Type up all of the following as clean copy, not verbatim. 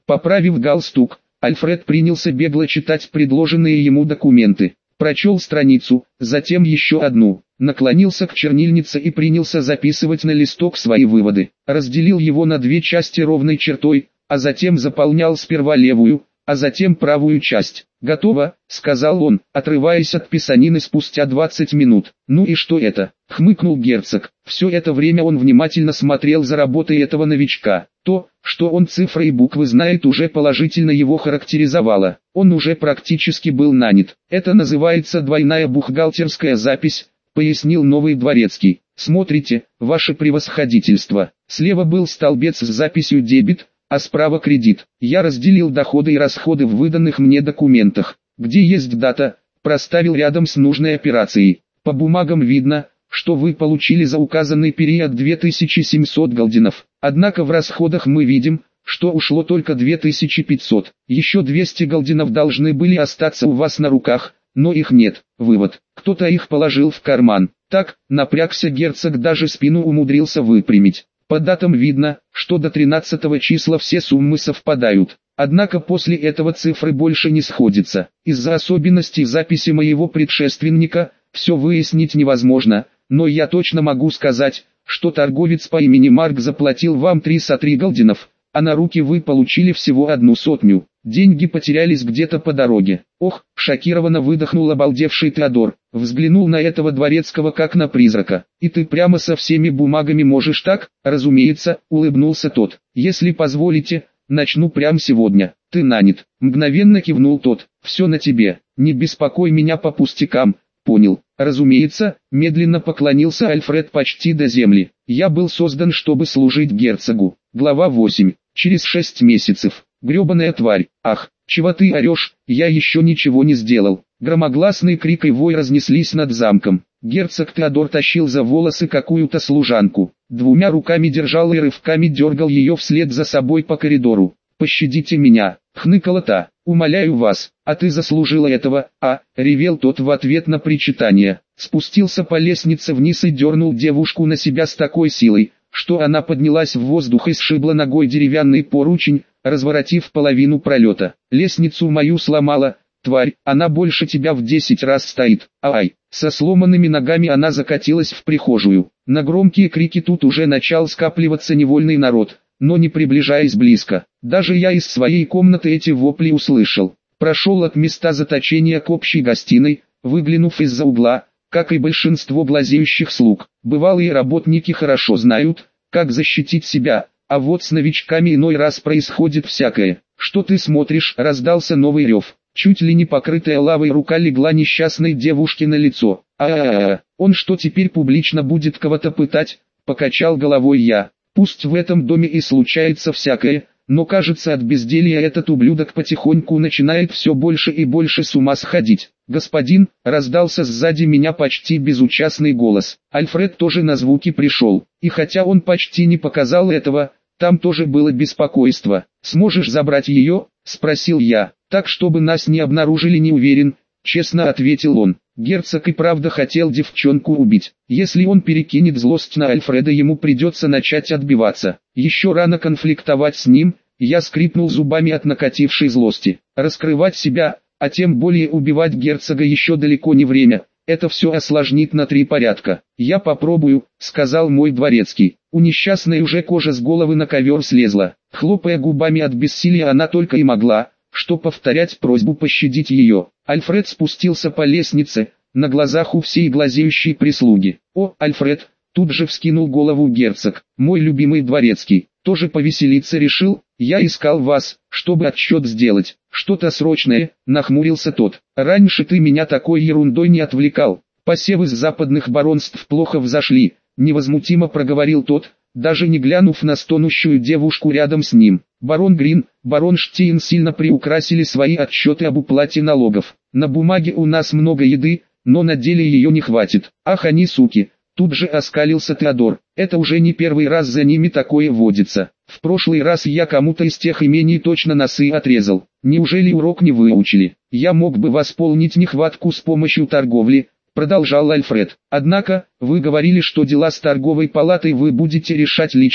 Поправив галстук, Альфред принялся бегло читать предложенные ему документы. Прочел страницу, затем еще одну, наклонился к чернильнице и принялся записывать на листок свои выводы. Разделил его на две части ровной чертой, а затем заполнял сперва левую, а затем правую часть. «Готово», — сказал он, отрываясь от писанины спустя 20 минут. «Ну и что это?» — хмыкнул герцог. Все это время он внимательно смотрел за работой этого новичка. То, что он цифры и буквы знает, уже положительно его характеризовало. Он уже практически был нанят. «Это называется двойная бухгалтерская запись», — пояснил новый дворецкий. «Смотрите, ваше превосходительство. Слева был столбец с записью «дебет», а справа кредит. Я разделил доходы и расходы в выданных мне документах. Где есть дата, проставил рядом с нужной операцией. По бумагам видно, что вы получили за указанный период 2700 голдинов. Однако в расходах мы видим, что ушло только 2500. Еще 200 голдинов должны были остаться у вас на руках, но их нет. Вывод: кто-то их положил в карман. Так, напрягся герцог, даже спину умудрился выпрямить. По датам видно, что до 13 числа все суммы совпадают. Однако после этого цифры больше не сходятся. Из-за особенностей записи моего предшественника, все выяснить невозможно, но я точно могу сказать, что торговец по имени Марк заплатил вам 3 голдинов, а на руки вы получили всего 100. Деньги потерялись где-то по дороге. Ох, шокированно выдохнул обалдевший Теодор, взглянул на этого дворецкого как на призрака. И ты прямо со всеми бумагами можешь так? Разумеется, улыбнулся тот. Если позволите, начну прямо сегодня. Ты нанят. Мгновенно кивнул тот. Все на тебе. Не беспокой меня по пустякам. Понял. Разумеется, медленно поклонился Альфред почти до земли. Я был создан, чтобы служить герцогу. Глава 8. Через 6 месяцев. Гребаная тварь. Ах, чего ты орешь, я еще ничего не сделал. Громогласный крик и вой разнеслись над замком. Герцог Теодор тащил за волосы какую-то служанку. Двумя руками держал и рывками дергал ее вслед за собой по коридору. «Пощадите меня», — хныкала та. «Умоляю вас, а ты заслужила этого, а?» — ревел тот в ответ на причитание. Спустился по лестнице вниз и дернул девушку на себя с такой силой, что она поднялась в воздух и сшибла ногой деревянный поручень, разворотив половину пролета. «Лестницу мою сломала, тварь, она больше тебя в 10 раз стоит, ай!» Со сломанными ногами она закатилась в прихожую. На громкие крики тут уже начал скапливаться невольный народ, но не приближаясь близко. Даже я из своей комнаты эти вопли услышал. Прошел от места заточения к общей гостиной, выглянув из-за угла, как и большинство глазеющих слуг. Бывалые работники хорошо знают, как защитить себя, а вот с новичками иной раз происходит всякое. «Что ты смотришь?» — раздался новый рев. Чуть ли не покрытая лавой рука легла несчастной девушке на лицо. Он что, теперь публично будет кого-то пытать? Покачал головой я. Пусть в этом доме и случается всякое, но кажется, от безделья этот ублюдок потихоньку начинает все больше и больше с ума сходить. «Господин», — раздался сзади меня почти безучастный голос. Альфред тоже на звуки пришел, и хотя он почти не показал этого, там тоже было беспокойство. «Сможешь забрать ее?» — спросил я. «Так, чтобы нас не обнаружили, не уверен», — честно ответил он. Герцог и правда хотел девчонку убить. Если он перекинет злость на Альфреда, ему придется начать отбиваться. Еще рано конфликтовать с ним. Я скрипнул зубами от накатившей злости. Раскрывать себя, а тем более убивать герцога, еще далеко не время. Это все осложнит на 3 порядка. «Я попробую», — сказал мой дворецкий. У несчастной уже кожа с головы на ковер слезла. Хлопая губами от бессилия, она только и могла, что повторять просьбу пощадить ее. Альфред спустился по лестнице, на глазах у всей глазеющей прислуги. «О, Альфред!» — тут же вскинул голову герцог. «Мой любимый дворецкий, тоже повеселиться решил? Я искал вас, чтобы отчет сделать. Что-то срочное», — нахмурился тот. «Раньше ты меня такой ерундой не отвлекал. Посевы с западных баронств плохо взошли», — невозмутимо проговорил тот, даже не глянув на стонущую девушку рядом с ним. Барон Грин, барон Штейн сильно приукрасили свои отчеты об уплате налогов. На бумаге у нас много еды, но на деле ее не хватит. Ах, они суки! Тут же оскалился Теодор. Это уже не первый раз за ними такое водится. В прошлый раз я кому-то из тех имений точно носы отрезал. Неужели урок не выучили? Я мог бы восполнить нехватку с помощью торговли, продолжал Альфред. Однако, вы говорили, что дела с торговой палатой вы будете решать лично,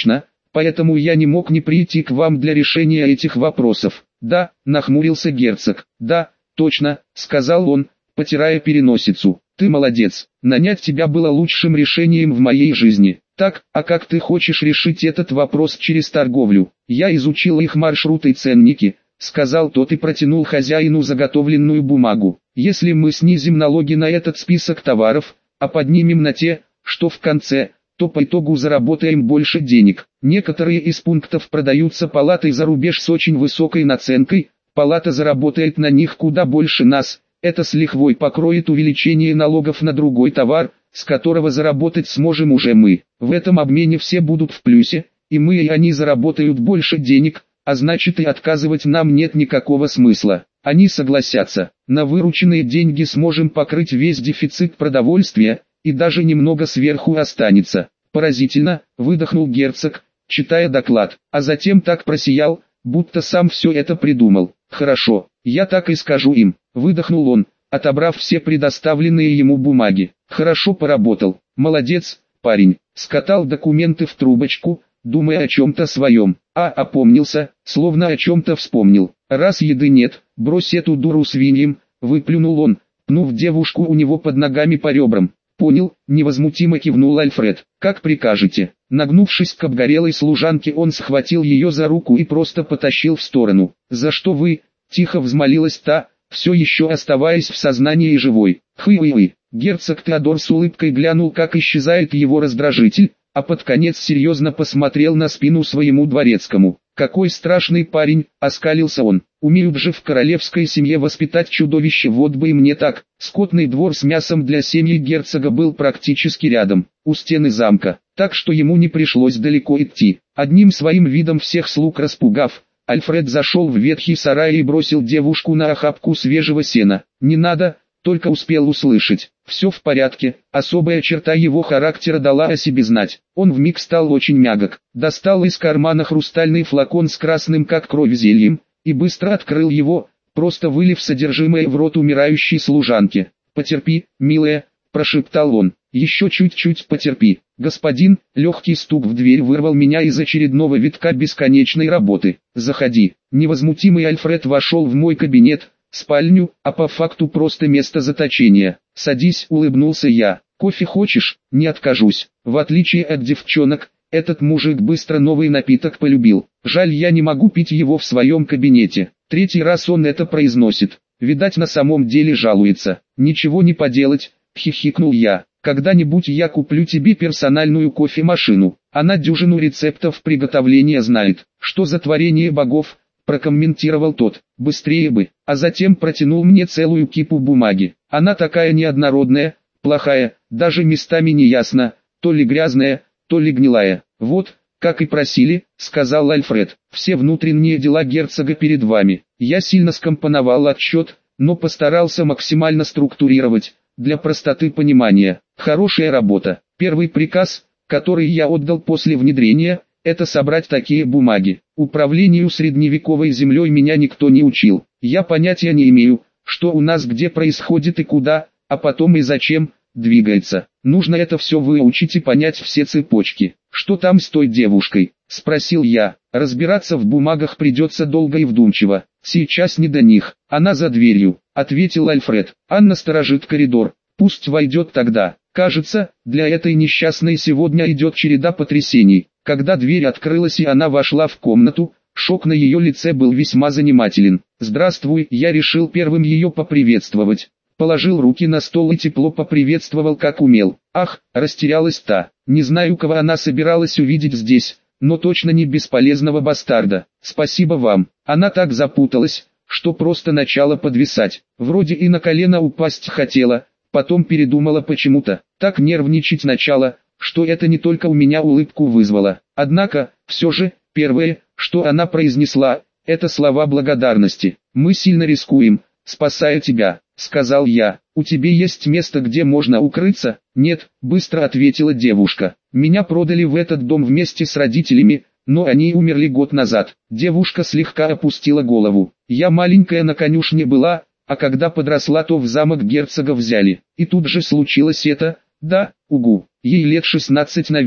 поэтому я не мог не прийти к вам для решения этих вопросов. Да, нахмурился герцог. Да, точно, сказал он, потирая переносицу. Ты молодец. Нанять тебя было лучшим решением в моей жизни. Так, а как ты хочешь решить этот вопрос через торговлю? Я изучил их маршруты и ценники, сказал тот и протянул хозяину заготовленную бумагу. Если мы снизим налоги на этот список товаров, а поднимем на те, что в конце, то по итогу заработаем больше денег. Некоторые из пунктов продаются палатой за рубеж с очень высокой наценкой, палата заработает на них куда больше нас, это с лихвой покроет увеличение налогов на другой товар, с которого заработать сможем уже мы. В этом обмене все будут в плюсе, и мы и они заработают больше денег, а значит и отказывать нам нет никакого смысла. Они согласятся, на вырученные деньги сможем покрыть весь дефицит продовольствия, и даже немного сверху останется. Поразительно, выдохнул герцог, читая доклад, а затем так просиял, будто сам все это придумал. Хорошо, я так и скажу им, выдохнул он, отобрав все предоставленные ему бумаги. Хорошо поработал, молодец, парень, скатал документы в трубочку, думая о чем-то своем, опомнился, словно о чем-то вспомнил. Раз еды нет, брось эту дуру свиньям, выплюнул он, пнув девушку у него под ногами по ребрам. Понял, невозмутимо кивнул Альфред. Как прикажете. Нагнувшись к обгорелой служанке, он схватил ее за руку и просто потащил в сторону. За что вы? Тихо взмолилась та, все еще оставаясь в сознании живой. Хы-вы-вы. Герцог Теодор с улыбкой глянул, как исчезает его раздражитель, а под конец серьезно посмотрел на спину своему дворецкому. Какой страшный парень, оскалился он. Умеют же в королевской семье воспитать чудовище, вот бы и мне так. Скотный двор с мясом для семьи герцога был практически рядом, у стены замка, так что ему не пришлось далеко идти. Одним своим видом всех слуг распугав, Альфред зашел в ветхий сарай и бросил девушку на охапку свежего сена. Не надо, только успел услышать. Все в порядке, особая черта его характера дала о себе знать. Он вмиг стал очень мягок, достал из кармана хрустальный флакон с красным как кровь зельем, и быстро открыл его, просто вылив содержимое в рот умирающей служанке. «Потерпи, милая», – прошептал он, – «еще чуть-чуть потерпи». «Господин», легкий стук в дверь вырвал меня из очередного витка бесконечной работы. «Заходи». Невозмутимый Альфред вошел в мой кабинет, спальню, а по факту просто место заточения. «Садись», улыбнулся я. «Кофе хочешь?» «Не откажусь». В отличие от девчонок, этот мужик быстро новый напиток полюбил. Жаль, я не могу пить его в своем кабинете. Третий раз он это произносит. Видать, на самом деле жалуется. «Ничего не поделать», хихикнул я. «Когда-нибудь я куплю тебе персональную кофемашину. Она дюжину рецептов приготовления знает». «Что за творение богов?» прокомментировал тот. «Быстрее бы». А затем протянул мне целую кипу бумаги. Она такая неоднородная, плохая, даже местами не ясно, то ли грязная, то ли гнилая. «Вот, как и просили», — сказал Альфред, — «все внутренние дела герцога перед вами». Я сильно скомпоновал отчет, но постарался максимально структурировать, для простоты понимания. Хорошая работа. Первый приказ, который я отдал после внедрения, это собрать такие бумаги. Управлению средневековой землей меня никто не учил. Я понятия не имею, что у нас где происходит и куда, а потом и зачем двигается. Нужно это все выучить и понять все цепочки. «Что там с той девушкой?» – спросил я. «Разбираться в бумагах придется долго и вдумчиво. Сейчас не до них. Она за дверью», – ответил Альфред. «Анна сторожит коридор. Пусть войдет тогда». Кажется, для этой несчастной сегодня идет череда потрясений. Когда дверь открылась и она вошла в комнату, шок на ее лице был весьма занимателен. «Здравствуй», я решил первым ее поприветствовать. Положил руки на стол и тепло поприветствовал как умел. «Ах», растерялась та, не знаю, кого она собиралась увидеть здесь, но точно не бесполезного бастарда. «Спасибо вам». Она так запуталась, что просто начала подвисать. Вроде и на колено упасть хотела, потом передумала почему-то. Так нервничать начала, что это не только у меня улыбку вызвало. Однако, все же, первое, что она произнесла, это слова благодарности. «Мы сильно рискуем, спасая тебя», — сказал я. «У тебя есть место, где можно укрыться?» «Нет», — быстро ответила девушка. «Меня продали в этот дом вместе с родителями, но они умерли год назад». Девушка слегка опустила голову. «Я маленькая на конюшне была, а когда подросла, то в замок герцога взяли. И тут же случилось это, да, угу, ей лет 16 на вид».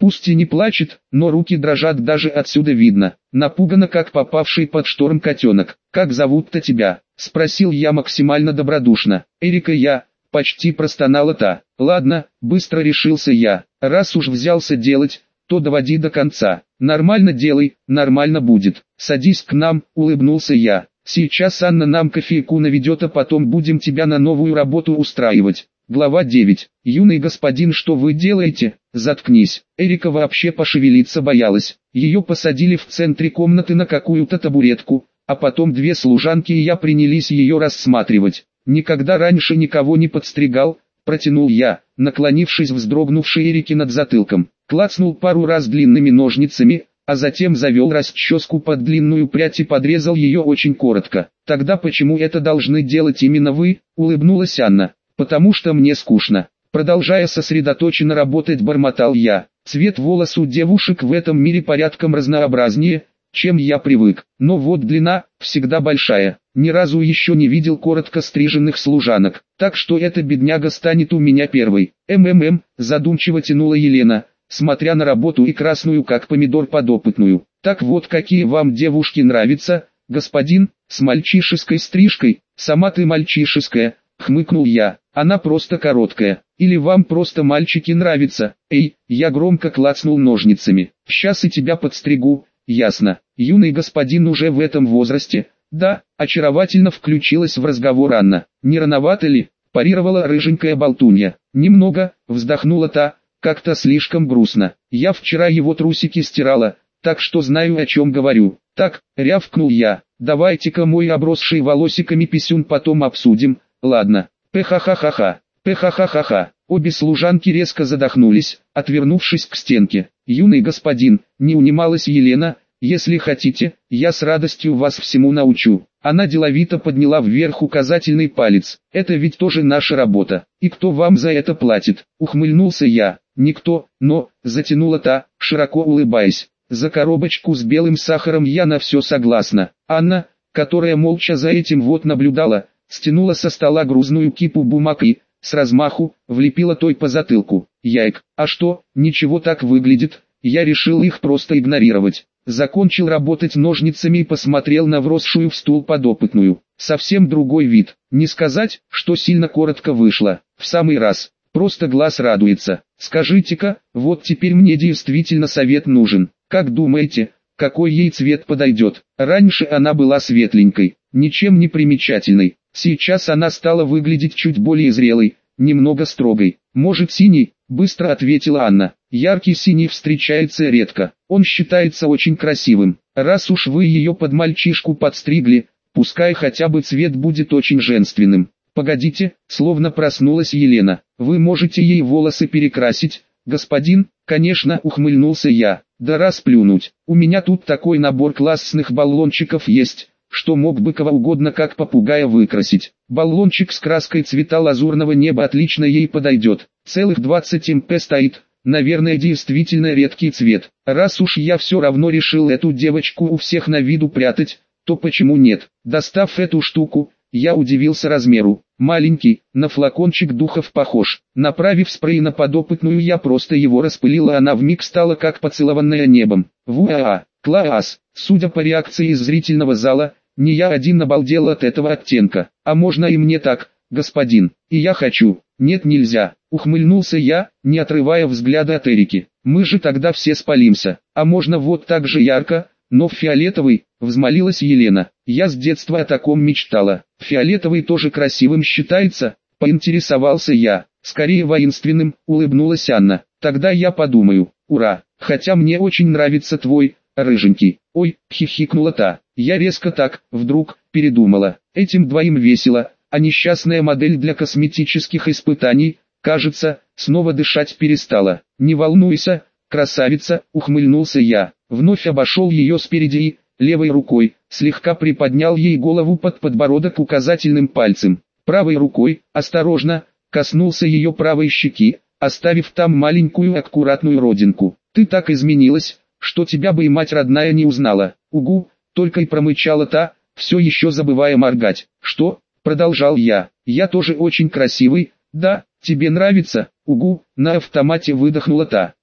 Пусть и не плачет, но руки дрожат, даже отсюда видно. Напугана, как попавший под шторм котенок. «Как зовут-то тебя?» — спросил я максимально добродушно. «Эрика я», — почти простонала та. «Ладно», — быстро решился я. «Раз уж взялся делать, то доводи до конца. Нормально делай, нормально будет. Садись к нам», — улыбнулся я. «Сейчас Анна нам кофейку наведет, а потом будем тебя на новую работу устраивать». Глава 9. «Юный господин, что вы делаете?» «Заткнись». Эрика вообще пошевелиться боялась. Ее посадили в центре комнаты на какую-то табуретку, а потом две служанки и я принялись ее рассматривать. «Никогда раньше никого не подстригал», — протянул я, наклонившись вздрогнувшей Эрике над затылком. Клацнул пару раз длинными ножницами, а затем завел расческу под длинную прядь и подрезал ее очень коротко. «Тогда почему это должны делать именно вы?» — улыбнулась Анна. «Потому что мне скучно». Продолжая сосредоточенно работать, бормотал я. Цвет волос у девушек в этом мире порядком разнообразнее, чем я привык. Но вот длина, всегда большая. Ни разу еще не видел коротко стриженных служанок. Так что эта бедняга станет у меня первой. Задумчиво тянула Елена, смотря на работу и красную как помидор подопытную. «Так вот, какие вам девушки нравятся, господин, с мальчишеской стрижкой?» «Сама ты мальчишеская», — хмыкнул я. «Она просто короткая. Или вам просто мальчики нравятся?» «Эй!» — я громко клацнул ножницами. «Сейчас и тебя подстригу». «Ясно. Юный господин уже в этом возрасте?» «Да», — очаровательно включилась в разговор Анна. «Не рановато ли?» — парировала рыженькая болтунья. «Немного», — вздохнула та, — «как-то слишком грустно. Я вчера его трусики стирала, так что знаю, о чем говорю». «Так», — рявкнул я, — «давайте-ка мой обросший волосиками писюн потом обсудим». «Ладно». «Пха-ха-ха-ха, пха-ха-ха-ха». Обе служанки резко задохнулись, отвернувшись к стенке. «Юный господин», — не унималась Елена, — «если хотите, я с радостью вас всему научу». Она деловито подняла вверх указательный палец. «Это ведь тоже наша работа. И кто вам за это платит?» — ухмыльнулся я. «Никто, но», — затянула та, широко улыбаясь. «За коробочку с белым сахаром я на все согласна». Анна, которая молча за этим вот наблюдала, стянула со стола грузную кипу бумаг и, с размаху, влепила той по затылку. «Яйк, а что, ничего так выглядит?» Я решил их просто игнорировать. Закончил работать ножницами и посмотрел на вросшую в стул подопытную. Совсем другой вид. Не сказать, что сильно коротко вышло. В самый раз. Просто глаз радуется. «Скажите-ка, вот теперь мне действительно совет нужен. Как думаете, какой ей цвет подойдет?» Раньше она была светленькой, ничем не примечательной. Сейчас она стала выглядеть чуть более зрелой, немного строгой. «Может, синий?» — быстро ответила Анна. «Яркий синий встречается редко. Он считается очень красивым. Раз уж вы ее под мальчишку подстригли, пускай хотя бы цвет будет очень женственным». «Погодите», — словно проснулась Елена. «Вы можете ей волосы перекрасить, господин?» «Конечно», — ухмыльнулся я. «Да расплюнуть. У меня тут такой набор классных баллончиков есть, что мог бы кого угодно как попугая выкрасить. Баллончик с краской цвета лазурного неба отлично ей подойдет. Целых 20 мп стоит, наверное, действительно редкий цвет. Раз уж я все равно решил эту девочку у всех на виду прятать, то почему нет?» Достав эту штуку, я удивился размеру. Маленький, на флакончик духов похож. Направив спрей на подопытную, я просто его распылил, а она вмиг стала как поцелованная небом. Вуа! Класс! Судя по реакции из зрительного зала, не я один обалдел от этого оттенка. «А можно и мне так, господин?» «И я хочу». «Нет, нельзя», — ухмыльнулся я, не отрывая взгляда от Эрики. «Мы же тогда все спалимся. А можно вот так же ярко, но в фиолетовый?» — взмолилась Елена. «Я с детства о таком мечтала». «Фиолетовый тоже красивым считается?» — поинтересовался я. «Скорее воинственным», — улыбнулась Анна. «Тогда я подумаю. Ура! Хотя мне очень нравится твой, рыженький». «Ой», — хихикнула та. Я резко так, вдруг, передумала. Этим двоим весело, а несчастная модель для косметических испытаний, кажется, снова дышать перестала. «Не волнуйся, красавица», — ухмыльнулся я. Вновь обошел ее спереди и, левой рукой, слегка приподнял ей голову под подбородок указательным пальцем. Правой рукой, осторожно, коснулся ее правой щеки, оставив там маленькую аккуратную родинку. «Ты так изменилась, что тебя бы и мать родная не узнала». «Угу», — только и промычала та, все еще забывая моргать. «Что?» — продолжал я. «Я тоже очень красивый, да, тебе нравится?» «Угу», — на автомате выдохнула та.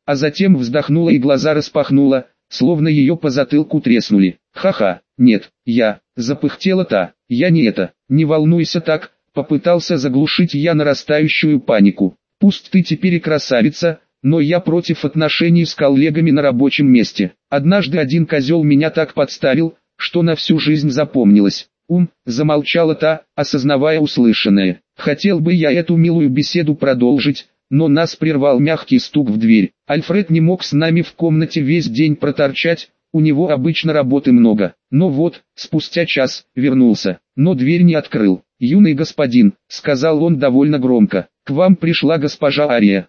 а затем вздохнула и глаза распахнула, словно ее по затылку треснули. «Ха-ха, нет, запыхтела та, я не это, не волнуйся так», попытался заглушить я нарастающую панику. «Пусть ты теперь и красавица, но я против отношений с коллегами на рабочем месте. Однажды один козел меня так подставил, что на всю жизнь запомнилось». Замолчала та, осознавая услышанное. Хотел бы я эту милую беседу продолжить, но нас прервал мягкий стук в дверь. Альфред не мог с нами в комнате весь день проторчать, у него обычно работы много. Но вот, спустя час, вернулся, но дверь не открыл. «Юный господин», — сказал он довольно громко, — «к вам пришла госпожа Ария».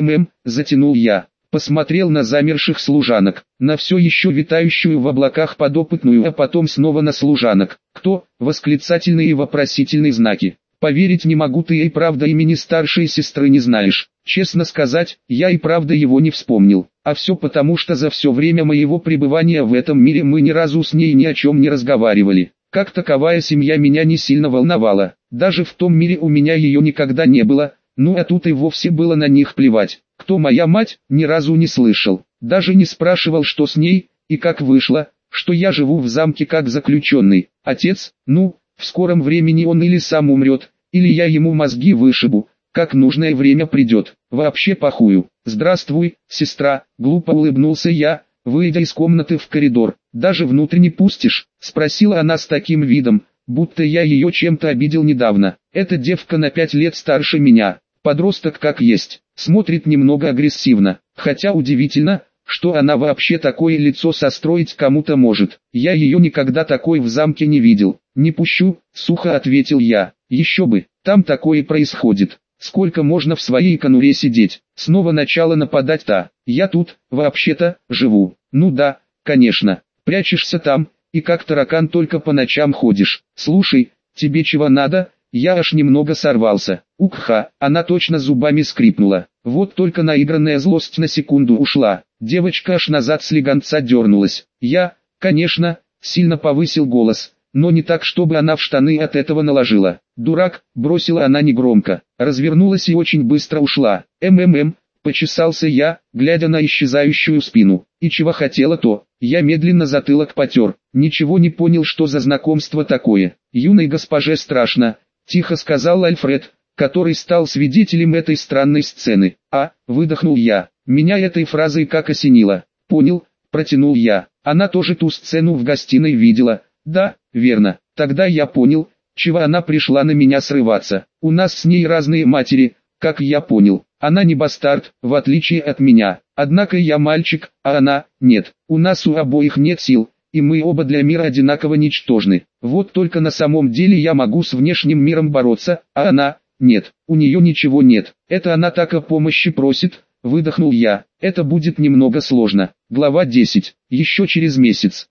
Затянул я. Посмотрел на замерших служанок, на все еще витающую в облаках подопытную, а потом снова на служанок. «Кто?» — восклицательные и вопросительные знаки. «Поверить не могу, ты и правда имени старшей сестры не знаешь». Честно сказать, я и правда его не вспомнил. А все потому, что за все время моего пребывания в этом мире мы ни разу с ней ни о чем не разговаривали. Как таковая семья меня не сильно волновала. Даже в том мире у меня ее никогда не было, ну а тут и вовсе было на них плевать. Кто моя мать, ни разу не слышал. Даже не спрашивал, что с ней, и как вышло, что я живу в замке как заключенный. Отец, в скором времени он или сам умрет, или я ему мозги вышибу, как нужное время придет. Вообще похую. «Здравствуй, сестра», — глупо улыбнулся я, выйдя из комнаты в коридор. «Даже внутрь не пустишь?» — спросила она с таким видом, будто я ее чем-то обидел недавно. Эта девка на 5 лет старше меня, подросток как есть, смотрит немного агрессивно, хотя удивительно, что она вообще такое лицо состроить кому-то может. Я ее никогда такой в замке не видел. «Не пущу», — сухо ответил я. «Еще бы, там такое происходит. Сколько можно в своей конуре сидеть?» Снова начала нападать та. «Я тут, вообще-то, живу». «Ну да, конечно, прячешься там, и как таракан только по ночам ходишь. Слушай, тебе чего надо?» Я аж немного сорвался. «Укха», она точно зубами скрипнула. Вот только наигранная злость на секунду ушла. Девочка аж назад с легонца дернулась. Я, конечно, сильно повысил голос, но не так, чтобы она в штаны от этого наложила. «Дурак», бросила она негромко, развернулась и очень быстро ушла. Почесался я, глядя на исчезающую спину. И чего хотела то, я медленно затылок потер. Ничего не понял, что за знакомство такое. «Юной госпоже страшно», тихо сказал Альфред, который стал свидетелем этой странной сцены. Выдохнул я. Меня этой фразой как осенило. «Понял», протянул я. Она тоже ту сцену в гостиной видела. «Да, верно. Тогда я понял, чего она пришла на меня срываться. У нас с ней разные матери, как я понял. Она не бастард, в отличие от меня. Однако я мальчик, а она – нет. У нас у обоих нет сил, и мы оба для мира одинаково ничтожны. Вот только на самом деле я могу с внешним миром бороться, а она – нет. У нее ничего нет. Это она так о помощи просит», выдохнул я. «Это будет немного сложно». Глава 10. Еще через месяц.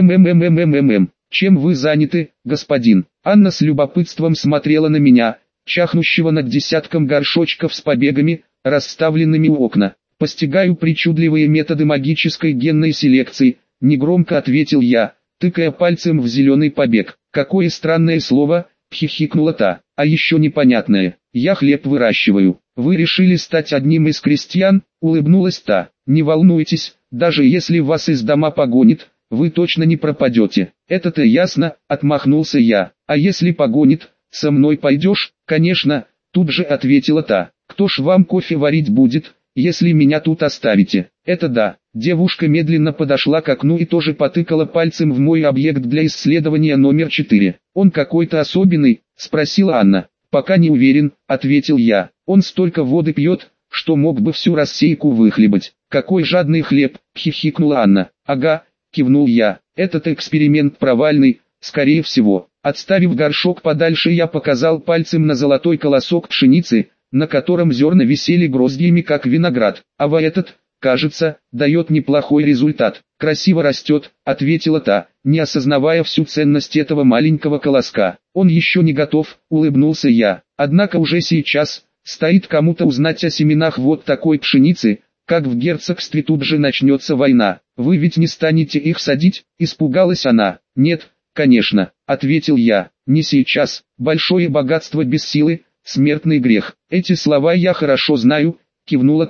«Чем вы заняты, господин?» Анна с любопытством смотрела на меня, чахнущего над десятком горшочков с побегами, расставленными у окна. «Постигаю причудливые методы магической генной селекции», негромко ответил я, тыкая пальцем в зеленый побег. «Какое странное слово», хихикнула та. «А еще непонятное. Я хлеб выращиваю». «Вы решили стать одним из крестьян?» улыбнулась та. «Не волнуйтесь, даже если вас из дома погонит, вы точно не пропадете». «Это-то ясно», отмахнулся я. «А если погонит, со мной пойдешь?» «Конечно», тут же ответила та. «Кто ж вам кофе варить будет, если меня тут оставите?» «Это да». Девушка медленно подошла к окну и тоже потыкала пальцем в мой объект для исследования номер 4. «Он какой-то особенный?» спросила Анна. «Пока не уверен», ответил я. «Он столько воды пьет, что мог бы всю рассейку выхлебать». «Какой жадный хлеб», хихикнула Анна. «Ага», кивнул я. «Этот эксперимент провальный, скорее всего». Отставив горшок подальше, я показал пальцем на золотой колосок пшеницы, на котором зерна висели гроздьями как виноград. «А этот, кажется, дает неплохой результат. Красиво растет», ответила та, не осознавая всю ценность этого маленького колоска. «Он еще не готов», улыбнулся я. «Однако уже сейчас, стоит кому-то узнать о семенах вот такой пшеницы, как в герцогстве тут же начнется война. Вы ведь не станете их садить?» испугалась она. «Нет, конечно», ответил я. «Не сейчас. Большое богатство без силы, смертный грех». «Эти слова я хорошо знаю», кивнула та.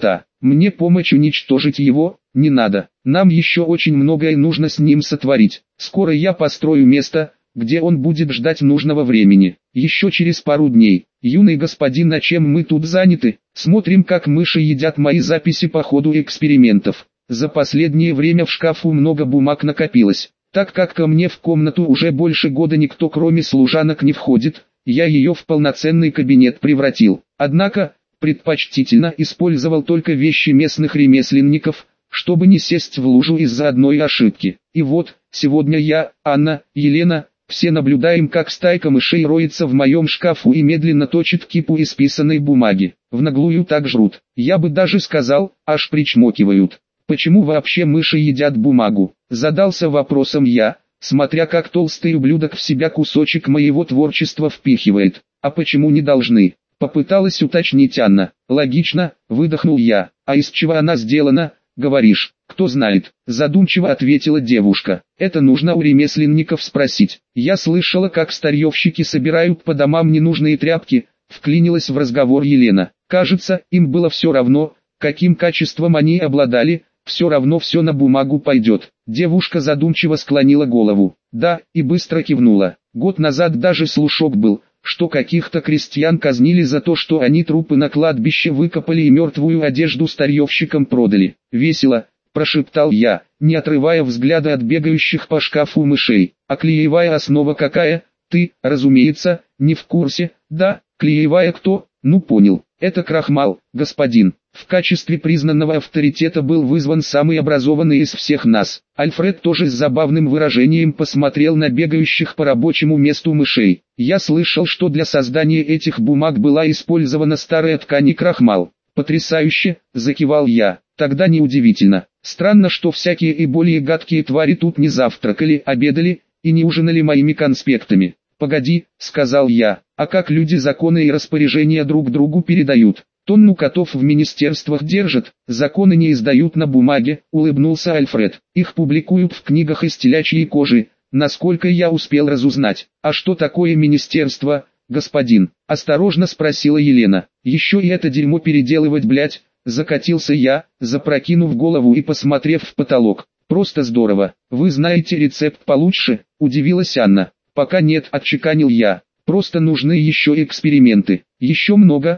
Мне помочь уничтожить его не надо. Нам еще очень многое нужно с ним сотворить. Скоро я построю место, где он будет ждать нужного времени. Еще через пару дней. Юный господин, а чем мы тут заняты? Смотрим, как мыши едят мои записи по ходу экспериментов. За последнее время в шкафу много бумаг накопилось. Так как ко мне в комнату уже больше года никто кроме служанок не входит, я ее в полноценный кабинет превратил. Однако, предпочтительно использовал только вещи местных ремесленников, чтобы не сесть в лужу из-за одной ошибки. И вот, сегодня я, Анна, Елена, все наблюдаем, как стайка мышей роется в моем шкафу и медленно точит кипу исписанной бумаги. В наглую так жрут. Я бы даже сказал, аж причмокивают. Почему вообще мыши едят бумагу? Задался вопросом я, смотря как толстый ублюдок в себя кусочек моего творчества впихивает. А почему не должны? Попыталась уточнить Анна. Логично, выдохнул я. А из чего она сделана, говоришь? Кто знает, задумчиво ответила девушка. Это нужно у ремесленников спросить. Я слышала, как старьевщики собирают по домам ненужные тряпки, вклинилась в разговор Елена. Кажется, им было все равно, каким качеством они обладали, все равно все на бумагу пойдет. Девушка задумчиво склонила голову. Да, и быстро кивнула. Год назад даже слушок был, что каких-то крестьян казнили за то, что они трупы на кладбище выкопали и мертвую одежду старьевщикам продали. Весело, прошептал я, не отрывая взгляда от бегающих по шкафу мышей. А клеевая основа какая? Ты, разумеется, не в курсе. Да, клеевая кто? Ну понял, это крахмал, господин. В качестве признанного авторитета был вызван самый образованный из всех нас. Альфред тоже с забавным выражением посмотрел на бегающих по рабочему месту мышей. Я слышал, что для создания этих бумаг была использована старая ткань и крахмал. Потрясающе, закивал я. Тогда неудивительно. Странно, что всякие и более гадкие твари тут не завтракали, обедали и не ужинали моими конспектами. «Погоди», — сказал я, — «а как люди законы и распоряжения друг другу передают? Тонну котов в министерствах держат, законы не издают на бумаге», — улыбнулся Альфред. «Их публикуют в книгах из телячьей кожи, насколько я успел разузнать». «А что такое министерство, господин?» — осторожно спросила Елена. «Еще и это дерьмо переделывать, блять», — закатился я, запрокинув голову и посмотрев в потолок. «Просто здорово. Вы знаете рецепт получше?» — удивилась Анна. «Пока нет», — отчеканил я. «Просто нужны еще эксперименты. Еще много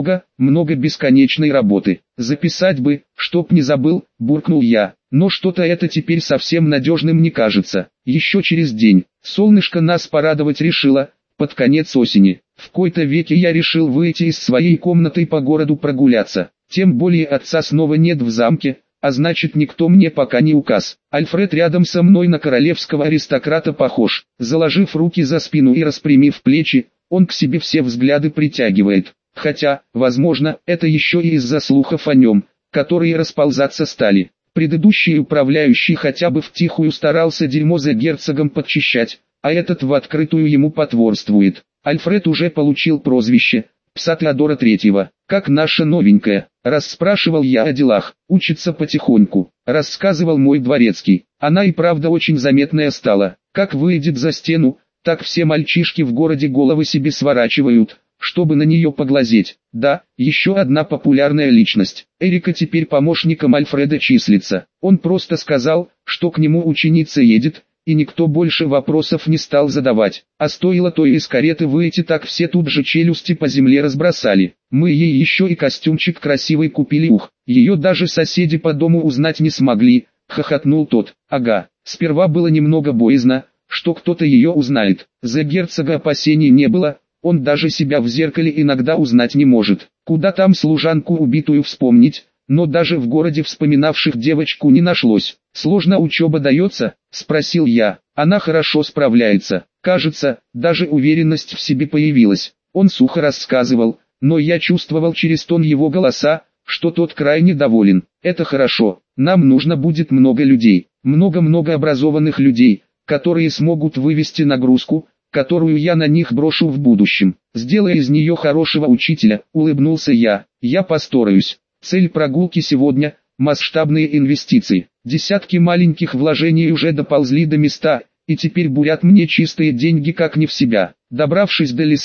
бесконечной работы. Записать бы, чтоб не забыл», — буркнул я. «Но что-то это теперь совсем надежным не кажется. Еще через день. Солнышко нас порадовать решило, под конец осени. В кои-то веке я решил выйти из своей комнаты по городу прогуляться. Тем более отца снова нет в замке, а значит никто мне пока не указ. Альфред рядом со мной на королевского аристократа похож. Заложив руки за спину и распрямив плечи, он к себе все взгляды притягивает. Хотя, возможно, это еще и из-за слухов о нем, которые расползаться стали. Предыдущий управляющий хотя бы втихую старался дерьмо за герцогом подчищать, а этот в открытую ему потворствует. Альфред уже получил прозвище «Пса Теодора Третьего». «Как наша новенькая?» — расспрашивал я о делах. «Учится потихоньку», — рассказывал мой дворецкий. «Она и правда очень заметная стала. Как выйдет за стену, так все мальчишки в городе головы себе сворачивают, чтобы на нее поглазеть. Да, еще одна популярная личность. Эрика теперь помощником Альфреда числится. Он просто сказал, что к нему ученица едет, и никто больше вопросов не стал задавать. А стоило той из кареты выйти, так все тут же челюсти по земле разбросали. Мы ей еще и костюмчик красивый купили, ее даже соседи по дому узнать не смогли», — хохотнул тот. «Ага, сперва было немного боязно, что кто-то ее узнает. За герцога опасений не было, он даже себя в зеркале иногда узнать не может. Куда там служанку убитую вспомнить?» Но даже в городе вспоминавших девочку не нашлось. «Сложно учеба дается?» — спросил я. «Она хорошо справляется. Кажется, даже уверенность в себе появилась». Он сухо рассказывал, но я чувствовал через тон его голоса, что тот крайне доволен. «Это хорошо. Нам нужно будет много людей. Много образованных людей, которые смогут вывести нагрузку, которую я на них брошу в будущем. Сделай из нее хорошего учителя», — улыбнулся я. «Я постараюсь». Цель прогулки сегодня – масштабные инвестиции. Десятки маленьких вложений уже доползли до места, и теперь бурят мне чистые деньги как не в себя. Добравшись до леса,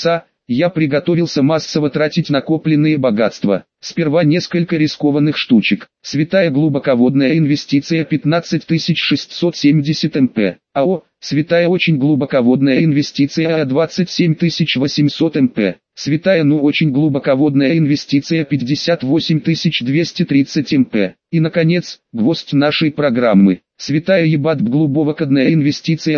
я приготовился массово тратить накопленные богатства. Сперва несколько рискованных штучек. Святая глубоководная инвестиция 15670 МП. АО, святая очень глубоководная инвестиция 27800 МП. Святая очень глубоководная инвестиция 58230 МП. И наконец, гвоздь нашей программы. Святая ебать глубоководная инвестиция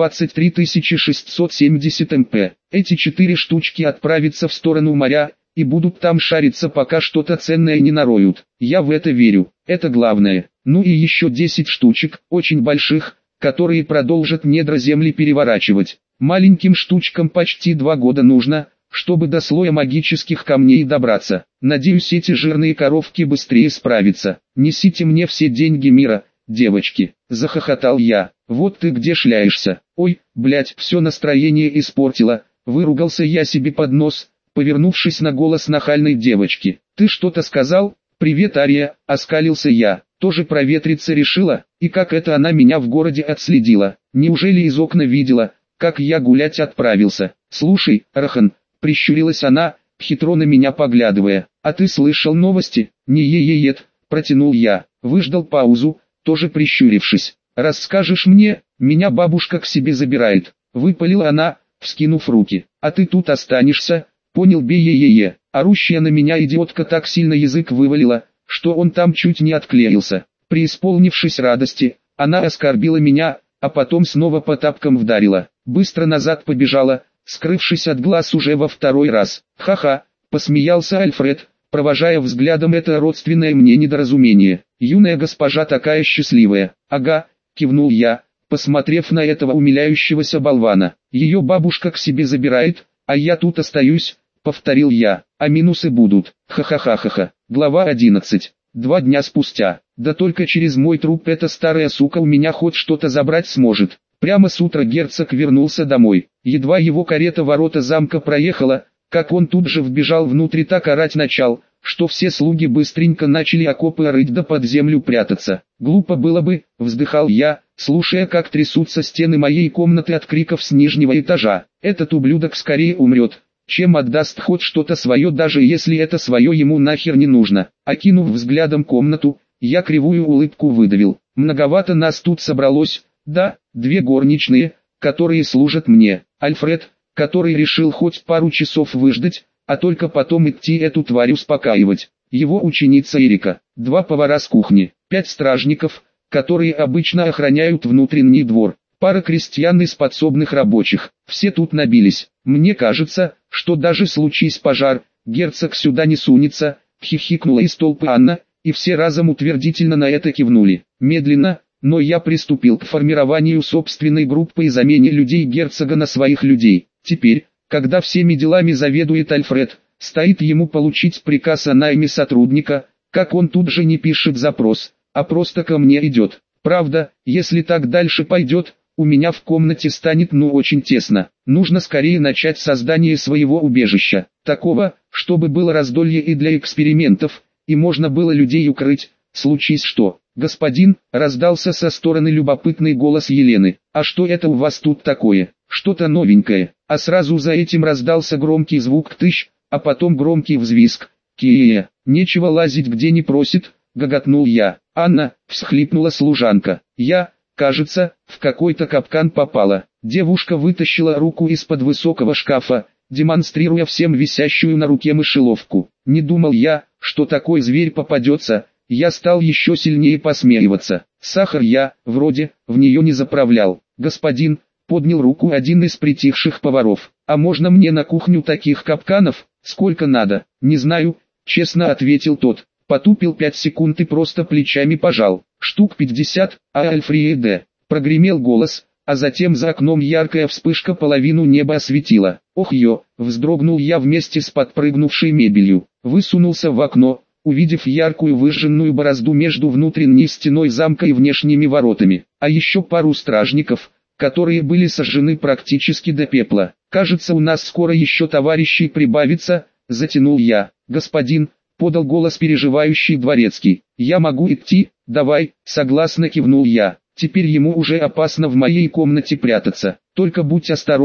123670 МП. Эти 4 штучки отправятся в сторону моря, и будут там шариться, пока что-то ценное не нароют. Я в это верю, это главное. Ну и еще 10 штучек, очень больших, которые продолжат недра земли переворачивать. Маленьким штучкам почти 2 года нужно, чтобы до слоя магических камней добраться. Надеюсь, эти жирные коровки быстрее справятся. Несите мне все деньги мира, девочки. Захохотал я. Вот ты где шляешься. Ой, блять, все настроение испортила. Выругался я себе под нос, повернувшись на голос нахальной девочки. «Ты что-то сказал?» «Привет, Ария», — оскалился я. «Тоже проветриться решила? И как это она меня в городе отследила? Неужели из окна видела, как я гулять отправился?» «Слушай, Рахан», — прищурилась она, хитро на меня поглядывая. «А ты слышал новости?» «Не е-е-ет», — протянул я. Выждал паузу, тоже прищурившись. «Расскажешь мне, меня бабушка к себе забирает», — выпалила она, вскинув руки. «А ты тут останешься?» Понял бе-е-е-е. Орущая на меня идиотка так сильно язык вывалила, что он там чуть не отклеился. Преисполнившись радости, она оскорбила меня, а потом снова по тапкам вдарила. Быстро назад побежала, скрывшись от глаз уже во второй раз. «Ха-ха», — посмеялся Альфред, провожая взглядом это родственное мне недоразумение. «Юная госпожа такая счастливая». «Ага», — кивнул я, посмотрев на этого умиляющегося болвана. «Ее бабушка к себе забирает, а я тут остаюсь», — повторил я. «А минусы будут. Ха-ха-ха-ха-ха». Глава 11. 2 дня спустя. Да только через мой труп эта старая сука у меня хоть что-то забрать сможет. Прямо с утра герцог вернулся домой. Едва его карета ворота замка проехала, как он тут же вбежал внутрь и так орать начал, что все слуги быстренько начали окопы рыть да под землю прятаться. «Глупо было бы», — вздыхал я, слушая, как трясутся стены моей комнаты от криков с нижнего этажа. «Этот ублюдок скорее умрет, чем отдаст хоть что-то свое, даже если это свое ему нахер не нужно». Окинув взглядом комнату, я кривую улыбку выдавил. Многовато нас тут собралось. Да, 2 горничные, которые служат мне. Альфред, который решил хоть пару часов выждать, а только потом идти эту тварь успокаивать. Его ученица Эрика. 2 повара с кухни. 5 стражников, которые обычно охраняют внутренний двор. Пара крестьян из подсобных рабочих. Все тут набились. Мне кажется, что даже случись пожар, герцог сюда не сунется, хихикнула из толпы Анна, и все разом утвердительно на это кивнули. Медленно, но я приступил к формированию собственной группы и замене людей герцога на своих людей. Теперь, когда всеми делами заведует Альфред, стоит ему получить приказ о найме сотрудника, как он тут же не пишет запрос, а просто ко мне идет. Правда, если так дальше пойдет, у меня в комнате станет очень тесно. Нужно скорее начать создание своего убежища, такого, чтобы было раздолье и для экспериментов, и можно было людей укрыть, случись что. «Господин», — раздался со стороны любопытный голос Елены, «а что это у вас тут такое? Что-то новенькое?» А сразу за этим раздался громкий звук «тыщ», а потом громкий взвизг. «Кия, нечего лазить где не просит», — гоготнул я. «Анна», — всхлипнула служанка, «я, кажется, в какой-то капкан попала». Девушка вытащила руку из-под высокого шкафа, демонстрируя всем висящую на руке мышеловку. Не думал я, что такой зверь попадется. Я стал еще сильнее посмеиваться. Сахар я, вроде, в нее не заправлял. «Господин», — поднял руку один из притихших поваров, «а можно мне на кухню таких капканов? Сколько надо?» «Не знаю», — честно ответил тот. Потупил 5 секунд и просто плечами пожал. «Штук 50, а Альфреде», — прогремел голос, а затем за окном яркая вспышка половину неба осветила. «Ох ё!» — вздрогнул я вместе с подпрыгнувшей мебелью. Высунулся в окно, увидев яркую выжженную борозду между внутренней стеной замка и внешними воротами, а еще пару стражников, которые были сожжены практически до пепла. «Кажется, у нас скоро еще товарищей прибавится», — затянул я. «Господин», — подал голос переживающий дворецкий, «я могу идти?» «Давай», — согласно кивнул я. «Теперь ему уже опасно в моей комнате прятаться. Только будь осторожен,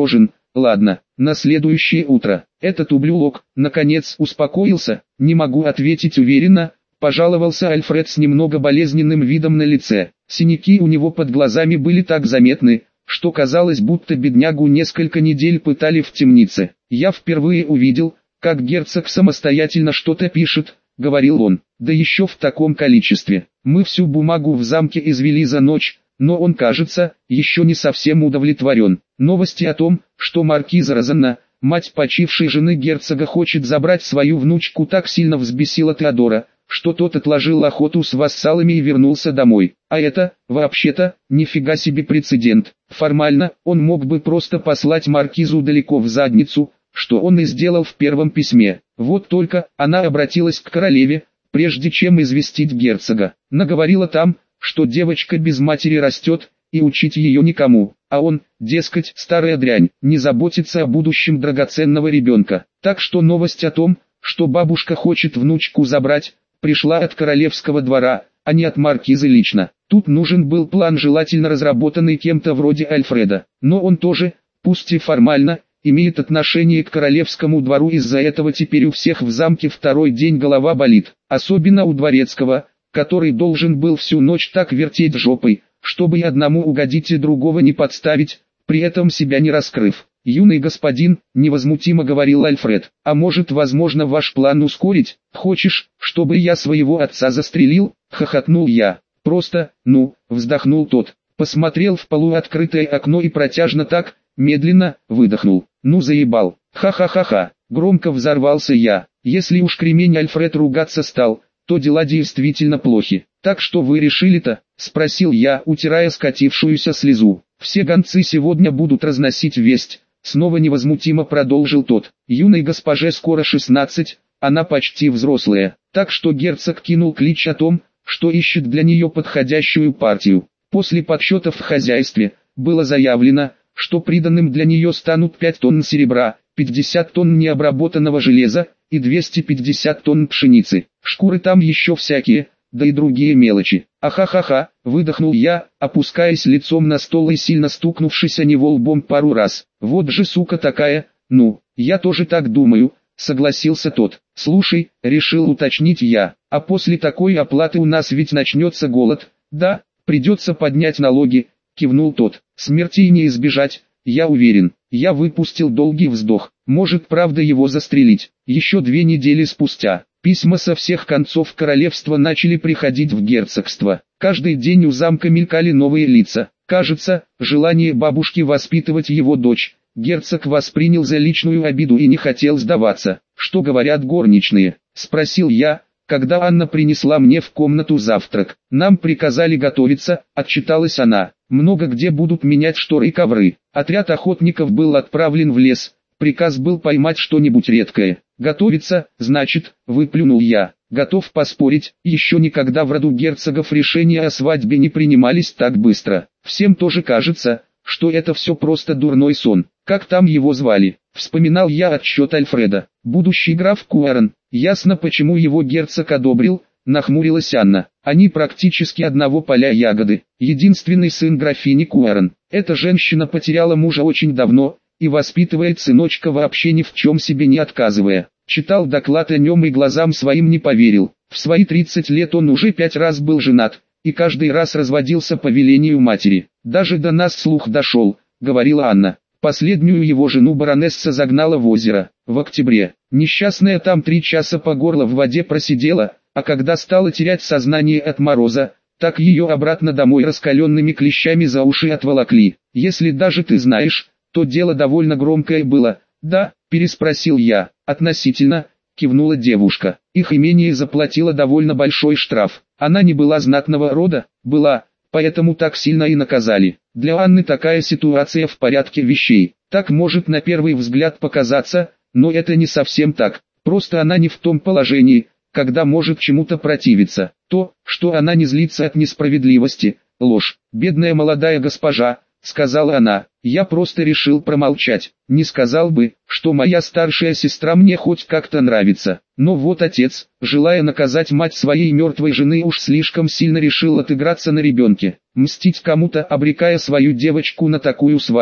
ладно, на следующее утро. Этот ублюдок, наконец, успокоился, не могу ответить уверенно, пожаловался Альфред с немного болезненным видом на лице. Синяки у него под глазами были так заметны, что казалось, будто беднягу несколько недель пытали в темнице. Я впервые увидел, как герцог самостоятельно что-то пишет, говорил он, да еще в таком количестве. Мы всю бумагу в замке извели за ночь, но он, кажется, еще не совсем удовлетворен. Новости о том, что маркиза Розанна, мать почившей жены герцога, хочет забрать свою внучку, так сильно взбесила Теодора, что тот отложил охоту с вассалами и вернулся домой. А это, вообще-то, нифига себе прецедент. Формально, он мог бы просто послать маркизу далеко в задницу, что он и сделал в первом письме. Вот только, она обратилась к королеве, прежде чем известить герцога. Наговорила там, что девочка без матери растет, и учить ее никому, а он, дескать, старая дрянь, не заботится о будущем драгоценного ребенка. Так что новость о том, что бабушка хочет внучку забрать, пришла от королевского двора, а не от маркизы лично. Тут нужен был план, желательно разработанный кем-то вроде Альфреда, но он тоже, пусть и формально, имеет отношение к королевскому двору. Из-за этого теперь у всех в замке второй день голова болит, особенно у дворецкого, который должен был всю ночь так вертеть жопой, чтобы и одному угодить и другого не подставить, при этом себя не раскрыв. «Юный господин», — невозмутимо говорил Альфред, — «а может, возможно, ваш план ускорить? Хочешь, чтобы я своего отца застрелил?» — хохотнул я. «Просто, вздохнул тот, посмотрел в полуоткрытое окно и протяжно так, медленно, выдохнул. Заебал. Ха-ха-ха-ха. Громко взорвался я. Если уж кремень Альфред ругаться стал, то дела действительно плохи. «Так что вы решили-то?» — спросил я, утирая скатившуюся слезу. «Все гонцы сегодня будут разносить весть», — снова невозмутимо продолжил тот. «Юной госпоже скоро 16, она почти взрослая, так что герцог кинул клич о том, что ищет для нее подходящую партию. После подсчетов в хозяйстве, было заявлено, что приданным для нее станут 5 тонн серебра, 50 тонн необработанного железа и 250 тонн пшеницы. Шкуры там еще всякие, да и другие мелочи. Ахахаха, выдохнул я, опускаясь лицом на стол и сильно стукнувшись о него лбом пару раз. Вот же сука такая, я тоже так думаю, согласился тот. Слушай, решил уточнить я, а после такой оплаты у нас ведь начнется голод, да, придется поднять налоги, кивнул тот. Смерти не избежать, я уверен. Я выпустил долгий вздох. Может, правда, его застрелить. Еще 2 недели спустя, письма со всех концов королевства начали приходить в герцогство. Каждый день у замка мелькали новые лица. Кажется, желание бабушки воспитывать его дочь герцог воспринял за личную обиду и не хотел сдаваться. «Что говорят горничные?» — спросил я, когда Анна принесла мне в комнату завтрак. «Нам приказали готовиться», — отчиталась она. «Много где будут менять шторы и ковры. Отряд охотников был отправлен в лес. Приказ был поймать что-нибудь редкое. Готовиться, значит», — выплюнул я. Готов поспорить, еще никогда в роду герцогов решения о свадьбе не принимались так быстро. Всем тоже кажется, что это все просто дурной сон. Как там его звали? Вспоминал я отчет Альфреда. Будущий граф Куэрон. Ясно, почему его герцог одобрил, нахмурилась Анна. Они практически одного поля ягоды. Единственный сын графини Куэрон. Эта женщина потеряла мужа очень давно и воспитывает сыночка вообще ни в чем себе не отказывая. Читал доклад о нем и глазам своим не поверил. В свои 30 лет он уже 5 раз был женат, и каждый раз разводился по велению матери. «Даже до нас слух дошел», — говорила Анна. Последнюю его жену баронесса загнала в озеро. В октябре. Несчастная там 3 часа по горло в воде просидела, а когда стала терять сознание от мороза, так ее обратно домой раскаленными клещами за уши отволокли. «Если даже ты знаешь, то дело довольно громкое было». «Да», — переспросил я. «Относительно», — кивнула девушка. «Их имение заплатило довольно большой штраф. Она не была знатного рода?» «Была, поэтому так сильно и наказали. Для Анны такая ситуация в порядке вещей. Так может на первый взгляд показаться, но это не совсем так. Просто она не в том положении, когда может чему-то противиться. То, что она не злится от несправедливости, ложь. Бедная молодая госпожа», — сказала она. «Я просто решил промолчать. Не сказал бы, что моя старшая сестра мне хоть как-то нравится. Но вот отец, желая наказать мать своей мертвой жены, уж слишком сильно решил отыграться на ребенке. Мстить кому-то, обрекая свою девочку на такую свадьбу.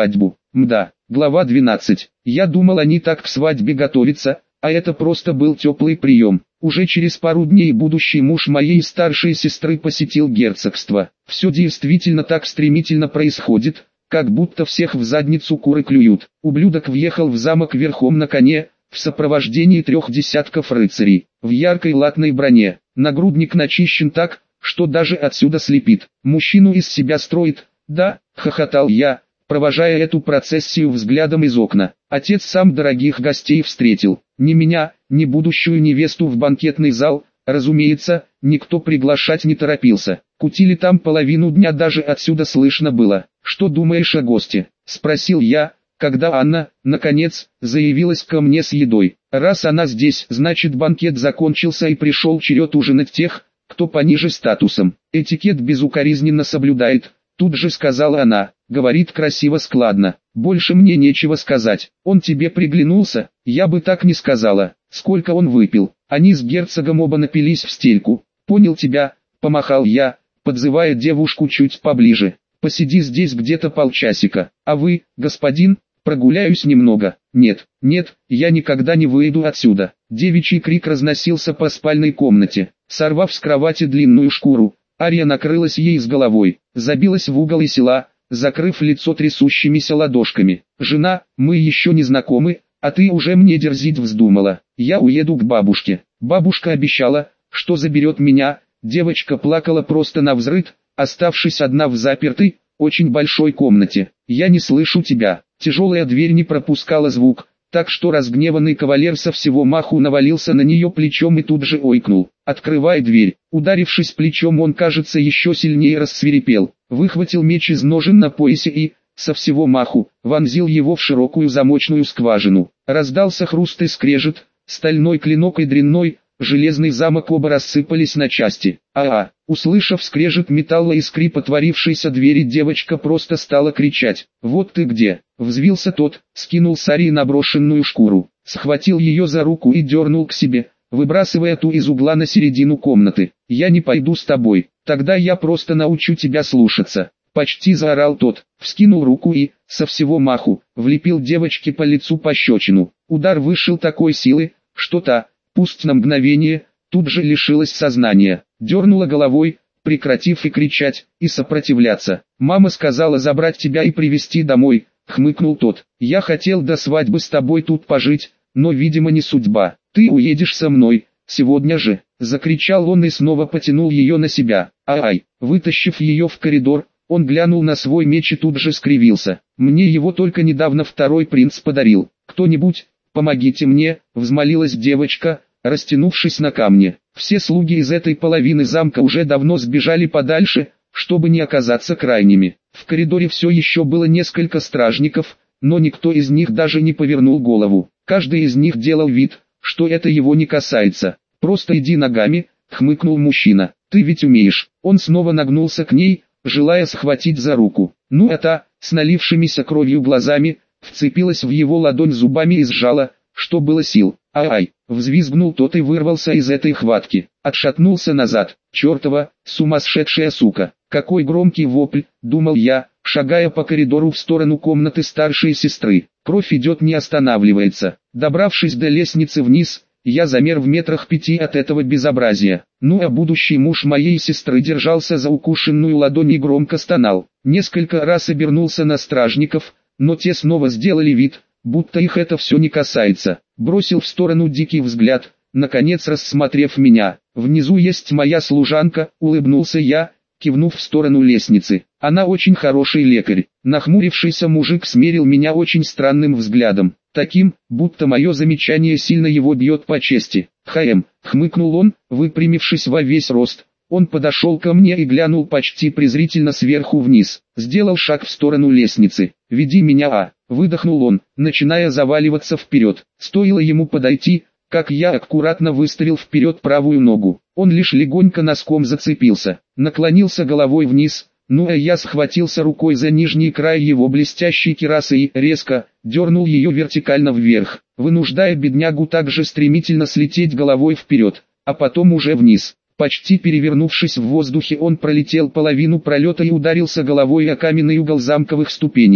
Мда. Глава 12. Я думал, они так к свадьбе готовятся, а это просто был теплый прием. Уже через пару дней будущий муж моей старшей сестры посетил герцогство. Все действительно так стремительно происходит, как будто всех в задницу куры клюют. Ублюдок въехал в замок верхом на коне, в сопровождении 3 десятков рыцарей, в яркой латной броне. Нагрудник начищен так, что даже отсюда слепит. Мужчину из себя строит, да, хохотал я, провожая эту процессию взглядом из окна. Отец сам дорогих гостей встретил. Ни меня, ни будущую невесту в банкетный зал, разумеется, никто приглашать не торопился. Кутили там половину дня, даже отсюда слышно было. «Что думаешь о госте?» – спросил я, когда Анна, наконец, заявилась ко мне с едой. Раз она здесь, значит банкет закончился и пришел черед ужинать тех, кто пониже статусом. Этикет безукоризненно соблюдает, тут же сказала она. Говорит красиво, складно. Больше мне нечего сказать. Он тебе приглянулся? Я бы так не сказала. Сколько он выпил? Они с герцогом оба напились в стельку. Понял тебя, помахал я, подзывая девушку чуть поближе. Посиди здесь где-то полчасика. А вы, господин, прогуляюсь немного. Нет, нет, я никогда не выйду отсюда. Девичий крик разносился по спальной комнате. Сорвав с кровати длинную шкуру, Ария накрылась ей с головой, забилась в угол и села, закрыв лицо трясущимися ладошками. «Жена, мы еще не знакомы, а ты уже мне дерзить вздумала. Я уеду к бабушке. Бабушка обещала, что заберет меня». Девочка плакала просто навзрыд, оставшись одна в запертой, очень большой комнате. «Я не слышу тебя». Тяжелая дверь не пропускала звук, так что разгневанный кавалер со всего маху навалился на нее плечом и тут же ойкнул. «Открывай дверь». Ударившись плечом, он, кажется, еще сильнее рассвирепел, выхватил меч из ножен на поясе и, со всего маху, вонзил его в широкую замочную скважину. Раздался хруст и скрежет, стальной клинок и дрянной, железный замок оба рассыпались на части. Услышав скрежет металла и скрип отворившейся двери, девочка просто стала кричать. «Вот ты где!» Взвился тот, скинул с Арии наброшенную шкуру, схватил ее за руку и дернул к себе, выбрасывая ту из угла на середину комнаты. «Я не пойду с тобой, тогда я просто научу тебя слушаться!» Почти заорал тот, вскинул руку и, со всего маху, влепил девочке по лицу пощечину. Удар вышел такой силы, что та, пусть на мгновение, тут же лишилась сознания, дернула головой, прекратив и кричать, и сопротивляться. «Мама сказала забрать тебя и привезти домой», — хмыкнул тот. «Я хотел до свадьбы с тобой тут пожить, но, видимо, не судьба. Ты уедешь со мной, сегодня же», — закричал он и снова потянул ее на себя. Вытащив ее в коридор, он глянул на свой меч и тут же скривился. «Мне его только недавно второй принц подарил. Кто-нибудь, помогите мне», — взмолилась девочка, растянувшись на камне. Все слуги из этой половины замка уже давно сбежали подальше, чтобы не оказаться крайними. В коридоре все еще было несколько стражников, но никто из них даже не повернул голову. Каждый из них делал вид, что это его не касается. «Просто иди ногами», — хмыкнул мужчина. «Ты ведь умеешь». Он снова нагнулся к ней, желая схватить за руку. Ну а та, с налившимися кровью глазами, вцепилась в его ладонь зубами и сжала, что было сил. Взвизгнул тот и вырвался из этой хватки. Отшатнулся назад. «Чертова, сумасшедшая сука!» Какой громкий вопль, думал я, шагая по коридору в сторону комнаты старшей сестры. Кровь идет, не останавливается. Добравшись до лестницы вниз, я замер в метрах 5 от этого безобразия. Ну а будущий муж моей сестры держался за укушенную ладонь и громко стонал. Несколько раз обернулся на стражников, но те снова сделали вид, будто их это все не касается. Бросил в сторону дикий взгляд, наконец рассмотрев меня. «Внизу есть моя служанка», — улыбнулся я, кивнув в сторону лестницы. «Она очень хороший лекарь». Нахмурившийся мужик смерил меня очень странным взглядом, таким, будто мое замечание сильно его бьет по чести. Хмыкнул он, выпрямившись во весь рост. Он подошел ко мне и глянул почти презрительно сверху вниз. Сделал шаг в сторону лестницы. «Веди меня, выдохнул он, начиная заваливаться вперед. Стоило ему подойти, как я аккуратно выставил вперед правую ногу. Он лишь легонько носком зацепился, наклонился головой вниз, ну а я схватился рукой за нижний край его блестящей кирасы и, резко, дернул ее вертикально вверх, вынуждая беднягу также стремительно слететь головой вперед, а потом уже вниз. Почти перевернувшись в воздухе, он пролетел половину пролета и ударился головой о каменный угол замковых ступеней.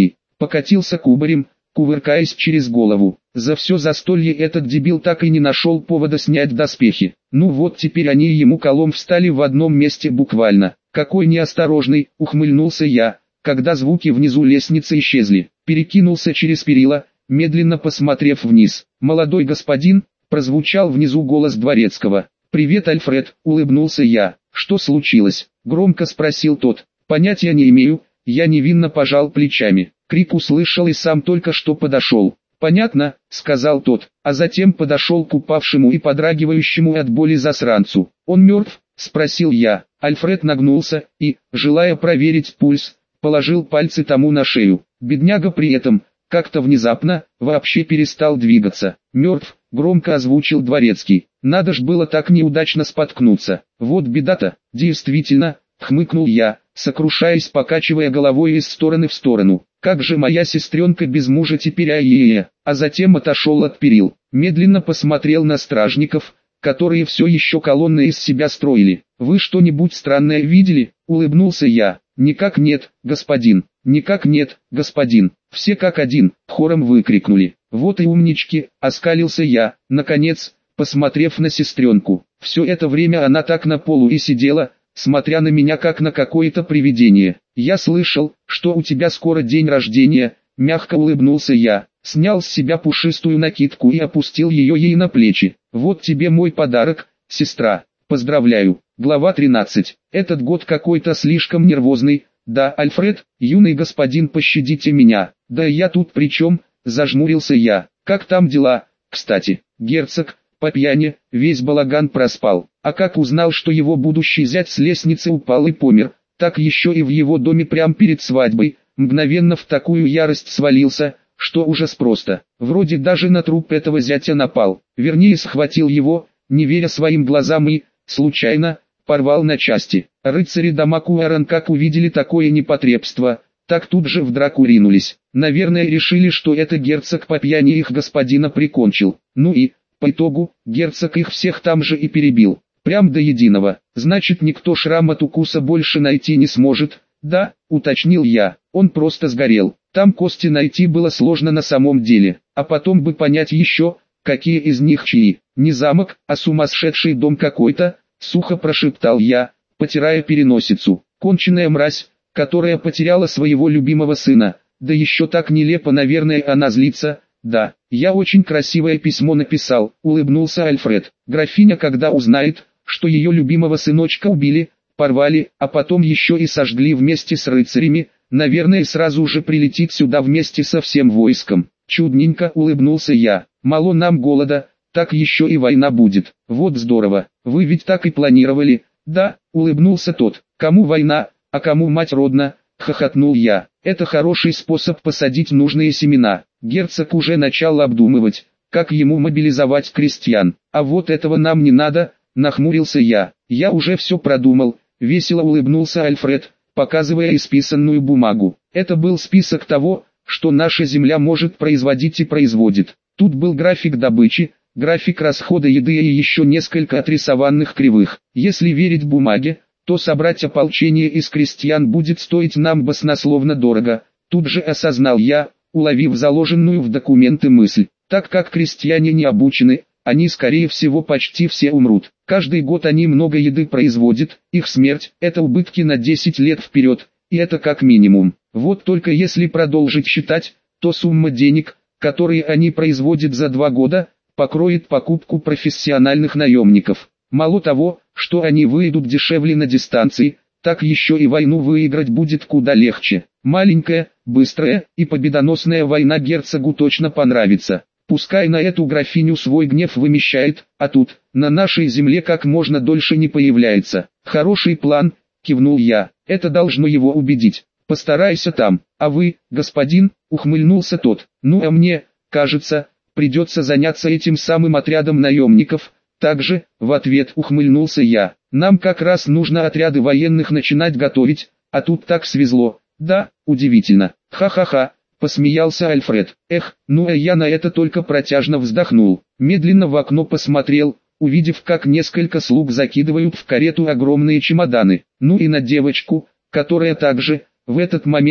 покатился кубарем, кувыркаясь через голову. За все застолье этот дебил так и не нашел повода снять доспехи. Ну вот теперь они ему колом встали в одном месте буквально. Какой неосторожный, ухмыльнулся я, когда звуки внизу лестницы исчезли. Перекинулся через перила, медленно посмотрев вниз. «Молодой господин», прозвучал внизу голос дворецкого. «Привет, Альфред», улыбнулся я. «Что случилось?» громко спросил тот. «Понятия не имею», я невинно пожал плечами. Крик услышал и сам только что подошел. «Понятно», — сказал тот, а затем подошел к упавшему и подрагивающему от боли засранцу. «Он мертв?» — спросил я. Альфред нагнулся и, желая проверить пульс, положил пальцы тому на шею. Бедняга при этом, как-то внезапно, вообще перестал двигаться. «Мертв», — громко озвучил дворецкий. «Надо ж было так неудачно споткнуться. Вот беда-то». «Действительно», — хмыкнул я, сокрушаясь, покачивая головой из стороны в сторону. «Как же моя сестренка без мужа теперь, ай-е-е!» А затем отошел от перил, медленно посмотрел на стражников, которые все еще колонны из себя строили. «Вы что-нибудь странное видели?» — улыбнулся я. «Никак нет, господин». «Никак нет, господин». Все как один, хором выкрикнули. «Вот и умнички», — оскалился я, наконец, посмотрев на сестренку. Все это время она так на полу и сидела, смотря на меня как на какое-то привидение. «Я слышал, что у тебя скоро день рождения», — мягко улыбнулся я, снял с себя пушистую накидку и опустил ее ей на плечи. «Вот тебе мой подарок, сестра, поздравляю». Глава 13. Этот год какой-то слишком нервозный. «Да, Альфред, юный господин, пощадите меня». «Да я тут при чем?» — зажмурился я. «Как там дела, кстати?» Герцог, по пьяни, весь балаган проспал. А как узнал, что его будущий зять с лестницы упал и помер, так еще и в его доме прямо перед свадьбой, мгновенно в такую ярость свалился, что ужас просто. Вроде даже на труп этого зятя напал. Вернее, схватил его, не веря своим глазам и, случайно, порвал на части. Рыцари дома Куаран как увидели такое непотребство, так тут же в драку ринулись. Наверное, решили, что это герцог по пьяни их господина прикончил. Ну и, по итогу, герцог их всех там же и перебил. Прям до единого. Значит, никто шрам от укуса больше найти не сможет. «Да», — уточнил я, — «он просто сгорел. Там кости найти было сложно на самом деле. А потом бы понять еще, какие из них чьи. Не замок, а сумасшедший дом какой-то», — сухо прошептал я, потирая переносицу. «Конченая мразь, которая потеряла своего любимого сына. Да еще так нелепо, наверное, она злится». «Да, я очень красивое письмо написал», — улыбнулся Альфред. «Графиня, когда узнает, что ее любимого сыночка убили, порвали, а потом еще и сожгли вместе с рыцарями, наверное, сразу же прилетит сюда вместе со всем войском». «Чудненько», — улыбнулся я. «Мало нам голода, так еще и война будет». «Вот здорово, вы ведь так и планировали». «Да», — улыбнулся тот. «Кому война, а кому мать родна», — хохотнул я. «Это хороший способ посадить нужные семена». Герцог уже начал обдумывать, как ему мобилизовать крестьян. «А вот этого нам не надо», — нахмурился я. «Я уже все продумал», — весело улыбнулся Альфред, показывая исписанную бумагу. Это был список того, что наша земля может производить и производит. Тут был график добычи, график расхода еды и еще несколько отрисованных кривых. Если верить бумаге, то собрать ополчение из крестьян будет стоить нам баснословно дорого. Тут же осознал я, уловив заложенную в документы мысль. Так как крестьяне не обучены, они скорее всего почти все умрут. Каждый год они много еды производят, их смерть – это убытки на 10 лет вперед, и это как минимум. Вот только если продолжить считать, то сумма денег, которые они производят за 2 года, покроет покупку профессиональных наемников. Мало того, что они выйдут дешевле на дистанции, так еще и войну выиграть будет куда легче. Маленькая, быстрая и победоносная война герцогу точно понравится. Пускай на эту графиню свой гнев вымещает, а тут, на нашей земле как можно дольше не появляется. «Хороший план», — кивнул я, — «это должно его убедить. Постарайся там». «А вы, господин», — ухмыльнулся тот, — «ну а мне, кажется, придется заняться этим самым отрядом наемников». Также, в ответ ухмыльнулся я, — «нам как раз нужно отряды военных начинать готовить, а тут так свезло». «Да, удивительно». «Ха-ха-ха», — посмеялся Альфред. «Эх, ну а я на это только протяжно вздохнул. Медленно в окно посмотрел, увидев, как несколько слуг закидывают в карету огромные чемоданы. Ну и на девочку, которая также, в этот момент,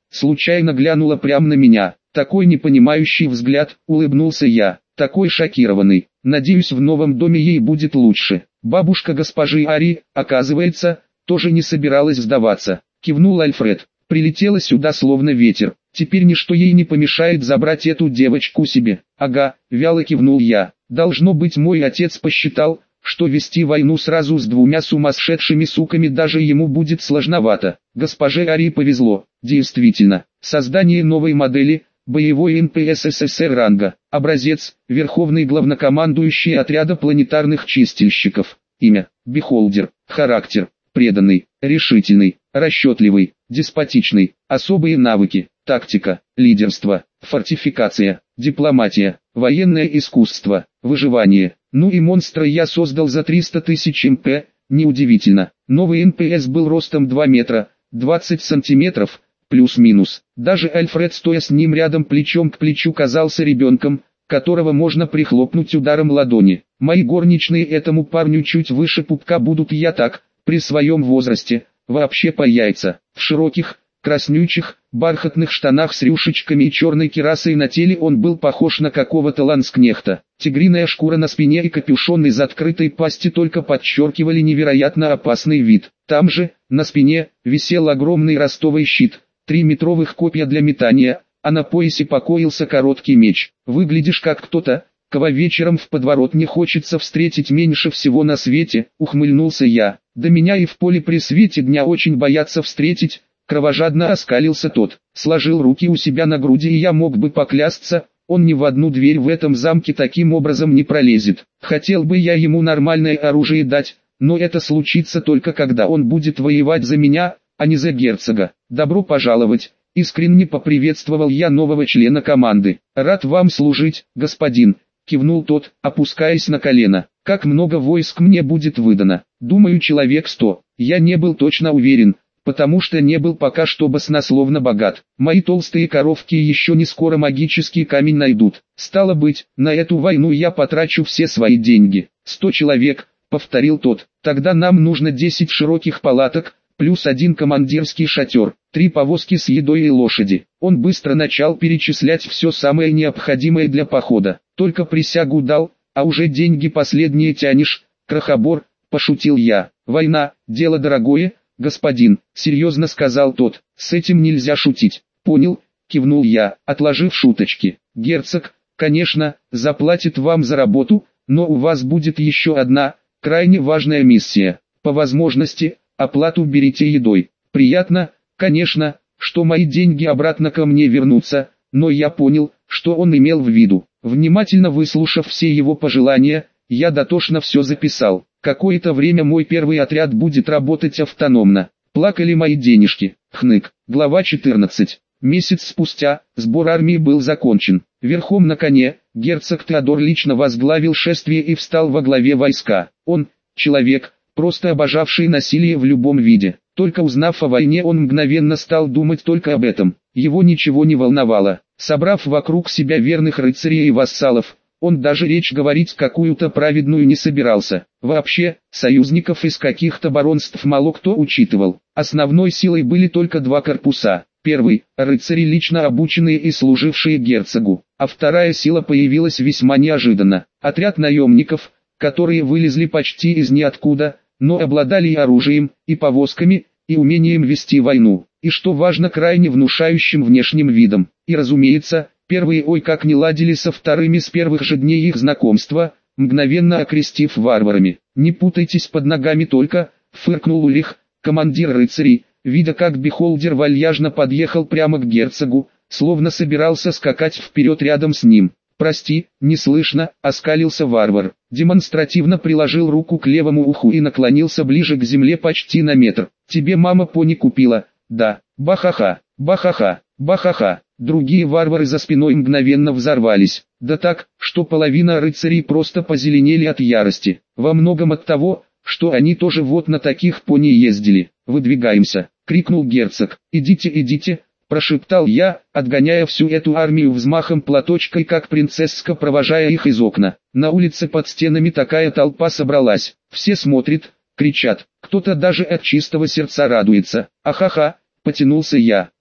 случайно глянула прямо на меня. Такой непонимающий взгляд, улыбнулся я, такой шокированный. Надеюсь, в новом доме ей будет лучше. Бабушка госпожи Ари, оказывается, тоже не собиралась сдаваться. Кивнул Альфред. Прилетела сюда словно ветер. Теперь ничто ей не помешает забрать эту девочку себе. Ага, вяло кивнул я. Должно быть, мой отец посчитал, что вести войну сразу с двумя сумасшедшими суками даже ему будет сложновато. Госпоже Ари повезло. Действительно, создание новой модели, боевой НПС СССР ранга, образец, верховный главнокомандующий отряда планетарных чистильщиков. Имя, Бихолдер, характер, преданный, решительный, расчетливый, деспотичный, особые навыки, тактика, лидерство, фортификация, дипломатия, военное искусство, выживание. Ну и монстра я создал за 300 тысяч МП, неудивительно. Новый НПС был ростом 2 метра, 20 сантиметров, плюс-минус. Даже Альфред, стоя с ним рядом плечом к плечу, казался ребенком, которого можно прихлопнуть ударом ладони. Мои горничные этому парню чуть выше пупка будут, я так, при своем возрасте, вообще по яйца, в широких, краснючих, бархатных штанах с рюшечками и черной кирасой на теле он был похож на какого-то ланскнехта. Тигриная шкура на спине и капюшон из открытой пасти только подчеркивали невероятно опасный вид. Там же, на спине, висел огромный ростовый щит, 3-метровых копья для метания, а на поясе покоился короткий меч. Выглядишь как кто-то, кого вечером в подворотне хочется встретить меньше всего на свете, ухмыльнулся я. Да меня и в поле при свете дня очень боятся встретить. Кровожадно оскалился тот, сложил руки у себя на груди, и я мог бы поклясться, он ни в одну дверь в этом замке таким образом не пролезет. Хотел бы я ему нормальное оружие дать, но это случится только когда он будет воевать за меня, а не за герцога. Добро пожаловать, искренне поприветствовал я нового члена команды. Рад вам служить, господин, кивнул тот, опускаясь на колено. Как много войск мне будет выдано? Думаю, человек 100. Я не был точно уверен, потому что не был пока что баснословно богат. Мои толстые коровки еще не скоро магический камень найдут. Стало быть, на эту войну я потрачу все свои деньги. 100 человек, повторил тот. Тогда нам нужно 10 широких палаток, плюс 1 командирский шатер, 3 повозки с едой и лошади. Он быстро начал перечислять все самое необходимое для похода. Только присягу дал, а уже деньги последние тянешь, крохобор, пошутил я. Война, дело дорогое, господин, серьезно сказал тот, с этим нельзя шутить. Понял, кивнул я, отложив шуточки. Герцог, конечно, заплатит вам за работу, но у вас будет еще одна, крайне важная миссия. По возможности, оплату берите едой. Приятно, конечно, что мои деньги обратно ко мне вернутся, но я понял, что он имел в виду. Внимательно выслушав все его пожелания, я дотошно все записал. Какое-то время мой первый отряд будет работать автономно. Плакали мои денежки. Хнык. Глава 14. Месяц спустя, сбор армии был закончен. Верхом на коне, герцог Теодор лично возглавил шествие и встал во главе войска. Он, человек, просто обожавший насилие в любом виде. Только узнав о войне, он мгновенно стал думать только об этом. Его ничего не волновало. Собрав вокруг себя верных рыцарей и вассалов, он даже речь говорить какую-то праведную не собирался. Вообще, союзников из каких-то баронств мало кто учитывал. Основной силой были только 2 корпуса. Первый – рыцари, лично обученные и служившие герцогу, а вторая сила появилась весьма неожиданно. Отряд наемников, которые вылезли почти из ниоткуда, но обладали и оружием, и повозками, и умением вести войну, и что важно, крайне внушающим внешним видом. И разумеется, первые ой как не ладили со вторыми с первых же дней их знакомства, мгновенно окрестив варварами. «Не путайтесь под ногами только», — фыркнул Улих, командир рыцарей, видя как Бихолдер вальяжно подъехал прямо к герцогу, словно собирался скакать вперед рядом с ним. «Прости, не слышно», — оскалился варвар, демонстративно приложил руку к левому уху и наклонился ближе к земле почти на метр. «Тебе мама пони купила, да? Бахаха, бахаха, бахаха». Другие варвары за спиной мгновенно взорвались, да так, что половина рыцарей просто позеленели от ярости, во многом от того, что они тоже вот на таких пони ездили. «Выдвигаемся», — крикнул герцог. «Идите, идите», — прошептал я, отгоняя всю эту армию взмахом платочкой, как принцесска, провожая их из окна. На улице под стенами такая толпа собралась, все смотрят, кричат, кто-то даже от чистого сердца радуется. «Ахаха», — потянулся я.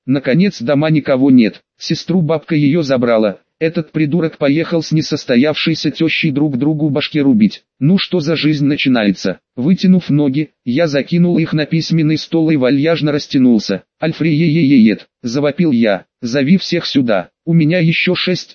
Наконец дома никого нет. Сестру бабка ее забрала. Этот придурок поехал с несостоявшейся тещей друг другу башки рубить. Ну что за жизнь начинается? Вытянув ноги, я закинул их на письменный стол и вальяжно растянулся. «Альфрееееет!» – завопил я. «Зови всех сюда. У меня еще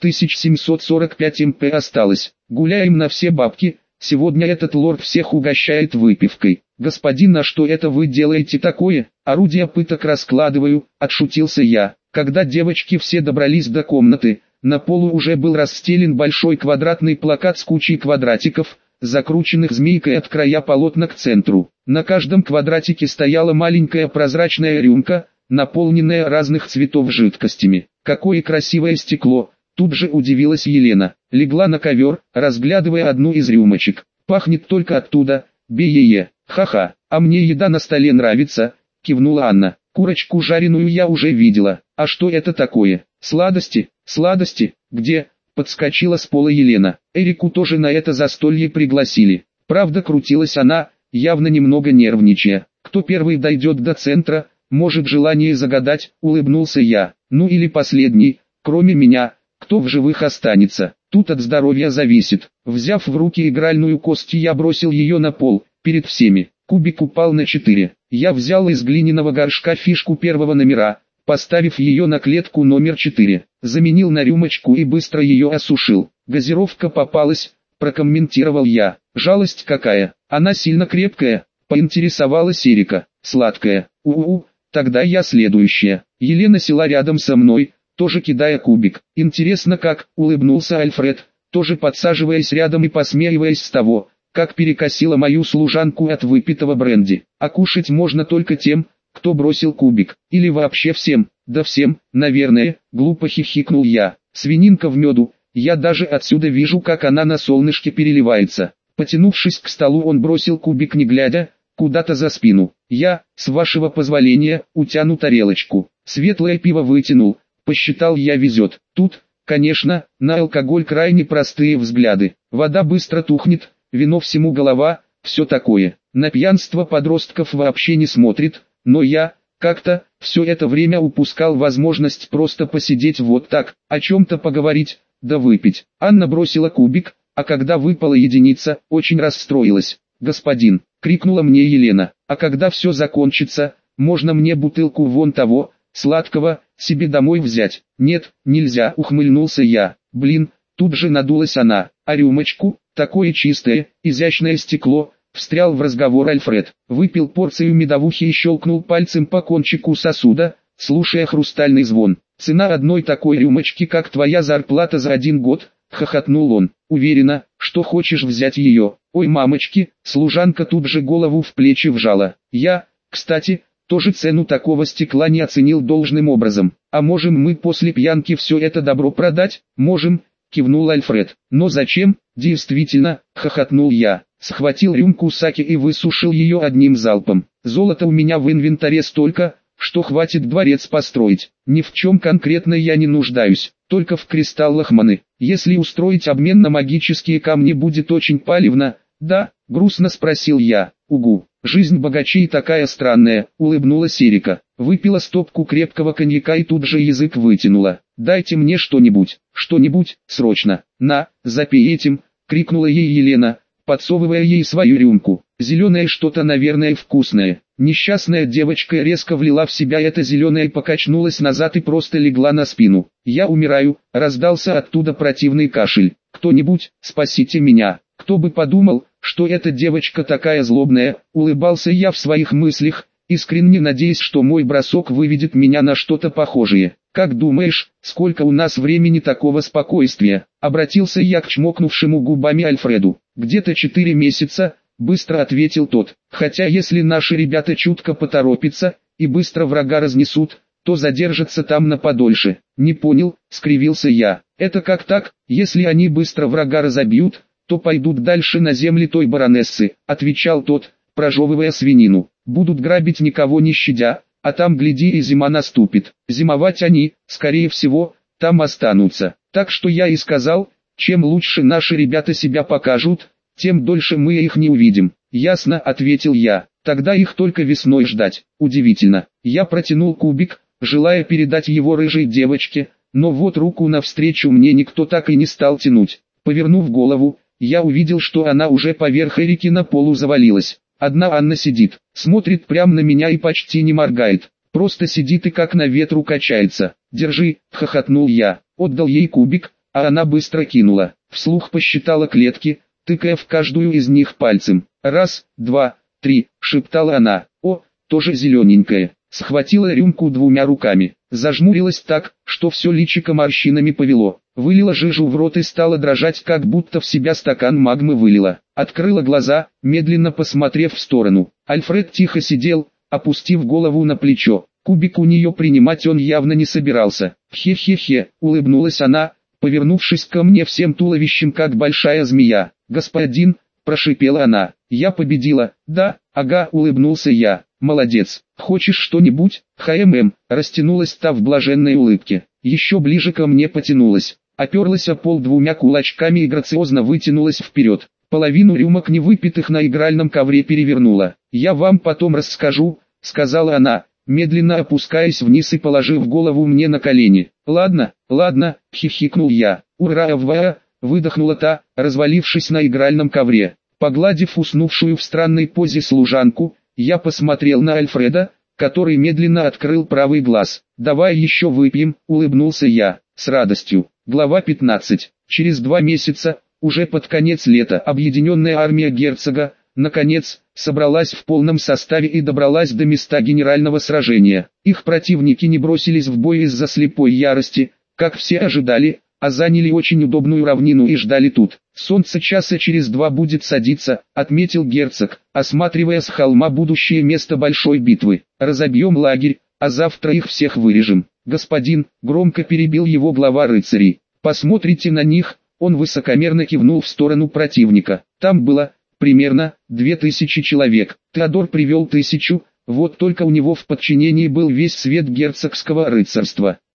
6745 МП осталось. Гуляем на все бабки. Сегодня этот лорд всех угощает выпивкой». «Господин, а что это вы делаете такое? Орудия пыток раскладываю», – отшутился я. Когда девочки все добрались до комнаты, на полу уже был расстелен большой квадратный плакат с кучей квадратиков, закрученных змейкой от края полотна к центру. На каждом квадратике стояла маленькая прозрачная рюмка, наполненная разных цветов жидкостями. «Какое красивое стекло!» Тут же удивилась Елена. Легла на ковер, разглядывая одну из рюмочек. «Пахнет только оттуда, бе-е-е, ха-ха, а мне еда на столе нравится», кивнула Анна. «Курочку жареную я уже видела. А что это такое? Сладости? Сладости? Где?» Подскочила с пола Елена. Эрику тоже на это застолье пригласили. Правда, крутилась она, явно немного нервничая. «Кто первый дойдет до центра, может желание загадать», улыбнулся я. «Ну или последний, кроме меня, кто в живых останется. Тут от здоровья зависит». Взяв в руки игральную кость, я бросил ее на пол, перед всеми. Кубик упал на 4. Я взял из глиняного горшка фишку первого номера, поставив ее на клетку номер 4, заменил на рюмочку и быстро ее осушил. «Газировка попалась», прокомментировал я. «Жалость какая, она сильно крепкая», поинтересовалась Эрика. «Сладкая, у-у-у, тогда я следующая». Елена села рядом со мной, тоже кидая кубик. «Интересно как», улыбнулся Альфред, тоже подсаживаясь рядом и посмеиваясь с того, как перекосила мою служанку от выпитого бренди. «А кушать можно только тем, кто бросил кубик, или вообще всем». «Да всем, наверное», глупо хихикнул я. «Свининка в меду, я даже отсюда вижу, как она на солнышке переливается». Потянувшись к столу, он бросил кубик не глядя, куда-то за спину. Я, с вашего позволения, утяну тарелочку. Светлое пиво вытянул, посчитал я везет. Тут, конечно, на алкоголь крайне простые взгляды. Вода быстро тухнет, вино всему голова, все такое. На пьянство подростков вообще не смотрит, но я, как-то, все это время упускал возможность просто посидеть вот так, о чем-то поговорить, да выпить. Анна бросила кубик, а когда выпала единица, очень расстроилась. «Господин», — крикнула мне Елена, — «а когда все закончится, можно мне бутылку вон того, сладкого, себе домой взять?» «Нет, нельзя», — ухмыльнулся я. «Блин», тут же надулась она. «А рюмочку, такое чистое, изящное стекло», встрял в разговор Альфред. Выпил порцию медовухи и щелкнул пальцем по кончику сосуда, слушая хрустальный звон. «Цена одной такой рюмочки, как твоя зарплата за 1 год», хохотнул он. «Уверена, что хочешь взять ее». «Ой, мамочки», служанка тут же голову в плечи вжала. «Я, кстати, тоже цену такого стекла не оценил должным образом. А можем мы после пьянки все это добро продать?» «Можем», кивнул Альфред. «Но зачем?» «Действительно», хохотнул я. Схватил рюмку саки и высушил ее одним залпом. «Золота у меня в инвентаре столько, что хватит дворец построить. Ни в чем конкретно я не нуждаюсь, только в кристаллах маны. Если устроить обмен на магические камни, будет очень палевно». «Да?» — грустно спросил я. «Угу, жизнь богачей такая странная», — улыбнулась Эрика. Выпила стопку крепкого коньяка и тут же язык вытянула. «Дайте мне что-нибудь, что-нибудь, срочно». «На, запей этим», — крикнула ей Елена, подсовывая ей свою рюмку. «Зеленое что-то, наверное, вкусное». Несчастная девочка резко влила в себя это зеленое, покачнулась назад и просто легла на спину. «Я умираю», — раздался оттуда противный кашель. «Кто-нибудь, спасите меня». «Кто бы подумал, что эта девочка такая злобная», — улыбался я в своих мыслях, искренне надеясь, что мой бросок выведет меня на что-то похожее. «Как думаешь, сколько у нас времени такого спокойствия?» — обратился я к чмокнувшему губами Альфреду. «Где-то 4 месяца», — быстро ответил тот. «Хотя если наши ребята чутко поторопятся и быстро врага разнесут, то задержатся там на подольше». «Не понял», — скривился я. «Это как так? Если они быстро врага разобьют, то пойдут дальше на земли той баронессы», — отвечал тот, прожевывая свинину. «Будут грабить никого не щадя, а там, гляди, и зима наступит. Зимовать они, скорее всего, там останутся. Так что я и сказал, чем лучше наши ребята себя покажут, тем дольше мы их не увидим». «Ясно», — ответил я. «Тогда их только весной ждать». Удивительно. Я протянул кубик, желая передать его рыжей девочке, но вот руку навстречу мне никто так и не стал тянуть. Повернув голову, я увидел, что она уже поверх Эрики на полу завалилась. Одна Анна сидит, смотрит прямо на меня и почти не моргает. Просто сидит и как на ветру качается. «Держи», — хохотнул я, отдал ей кубик, а она быстро кинула. Вслух посчитала клетки, тыкая в каждую из них пальцем. «Раз, два, три», — шептала она. «О, тоже зелененькая». Схватила рюмку двумя руками, зажмурилась так, что все личико морщинами повело. Вылила жижу в рот и стала дрожать, как будто в себя стакан магмы вылила. Открыла глаза, медленно посмотрев в сторону. Альфред тихо сидел, опустив голову на плечо. Кубик у нее принимать он явно не собирался. «Хе-хе-хе», — улыбнулась она, повернувшись ко мне всем туловищем, как большая змея. «Господин», — прошипела она, — «я победила». «Да, ага», — улыбнулся я. «Молодец. Хочешь что-нибудь?» Растянулась та в блаженной улыбке. Еще ближе ко мне потянулась. Оперлась о пол двумя кулачками и грациозно вытянулась вперед. Половину рюмок невыпитых на игральном ковре перевернула. «Я вам потом расскажу», — сказала она, медленно опускаясь вниз и положив голову мне на колени. «Ладно, ладно», — хихикнул я. «Ура-ва!» — выдохнула та, развалившись на игральном ковре. Погладив уснувшую в странной позе служанку, я посмотрел на Альфреда, который медленно открыл правый глаз. «Давай еще выпьем», — улыбнулся я, с радостью. Глава 15. Через 2 месяца, уже под конец лета, объединенная армия герцога, наконец, собралась в полном составе и добралась до места генерального сражения. Их противники не бросились в бой из-за слепой ярости, как все ожидали, а заняли очень удобную равнину и ждали тут. «Солнце часа через 2 будет садиться», — отметил герцог, осматривая с холма будущее место большой битвы. «Разобьем лагерь, а завтра их всех вырежем». «Господин», — громко перебил его глава рыцарей, — «посмотрите на них», — он высокомерно кивнул в сторону противника. Там было, примерно, 2000 человек. Теодор привел 1000, вот только у него в подчинении был весь свет герцогского рыцарства.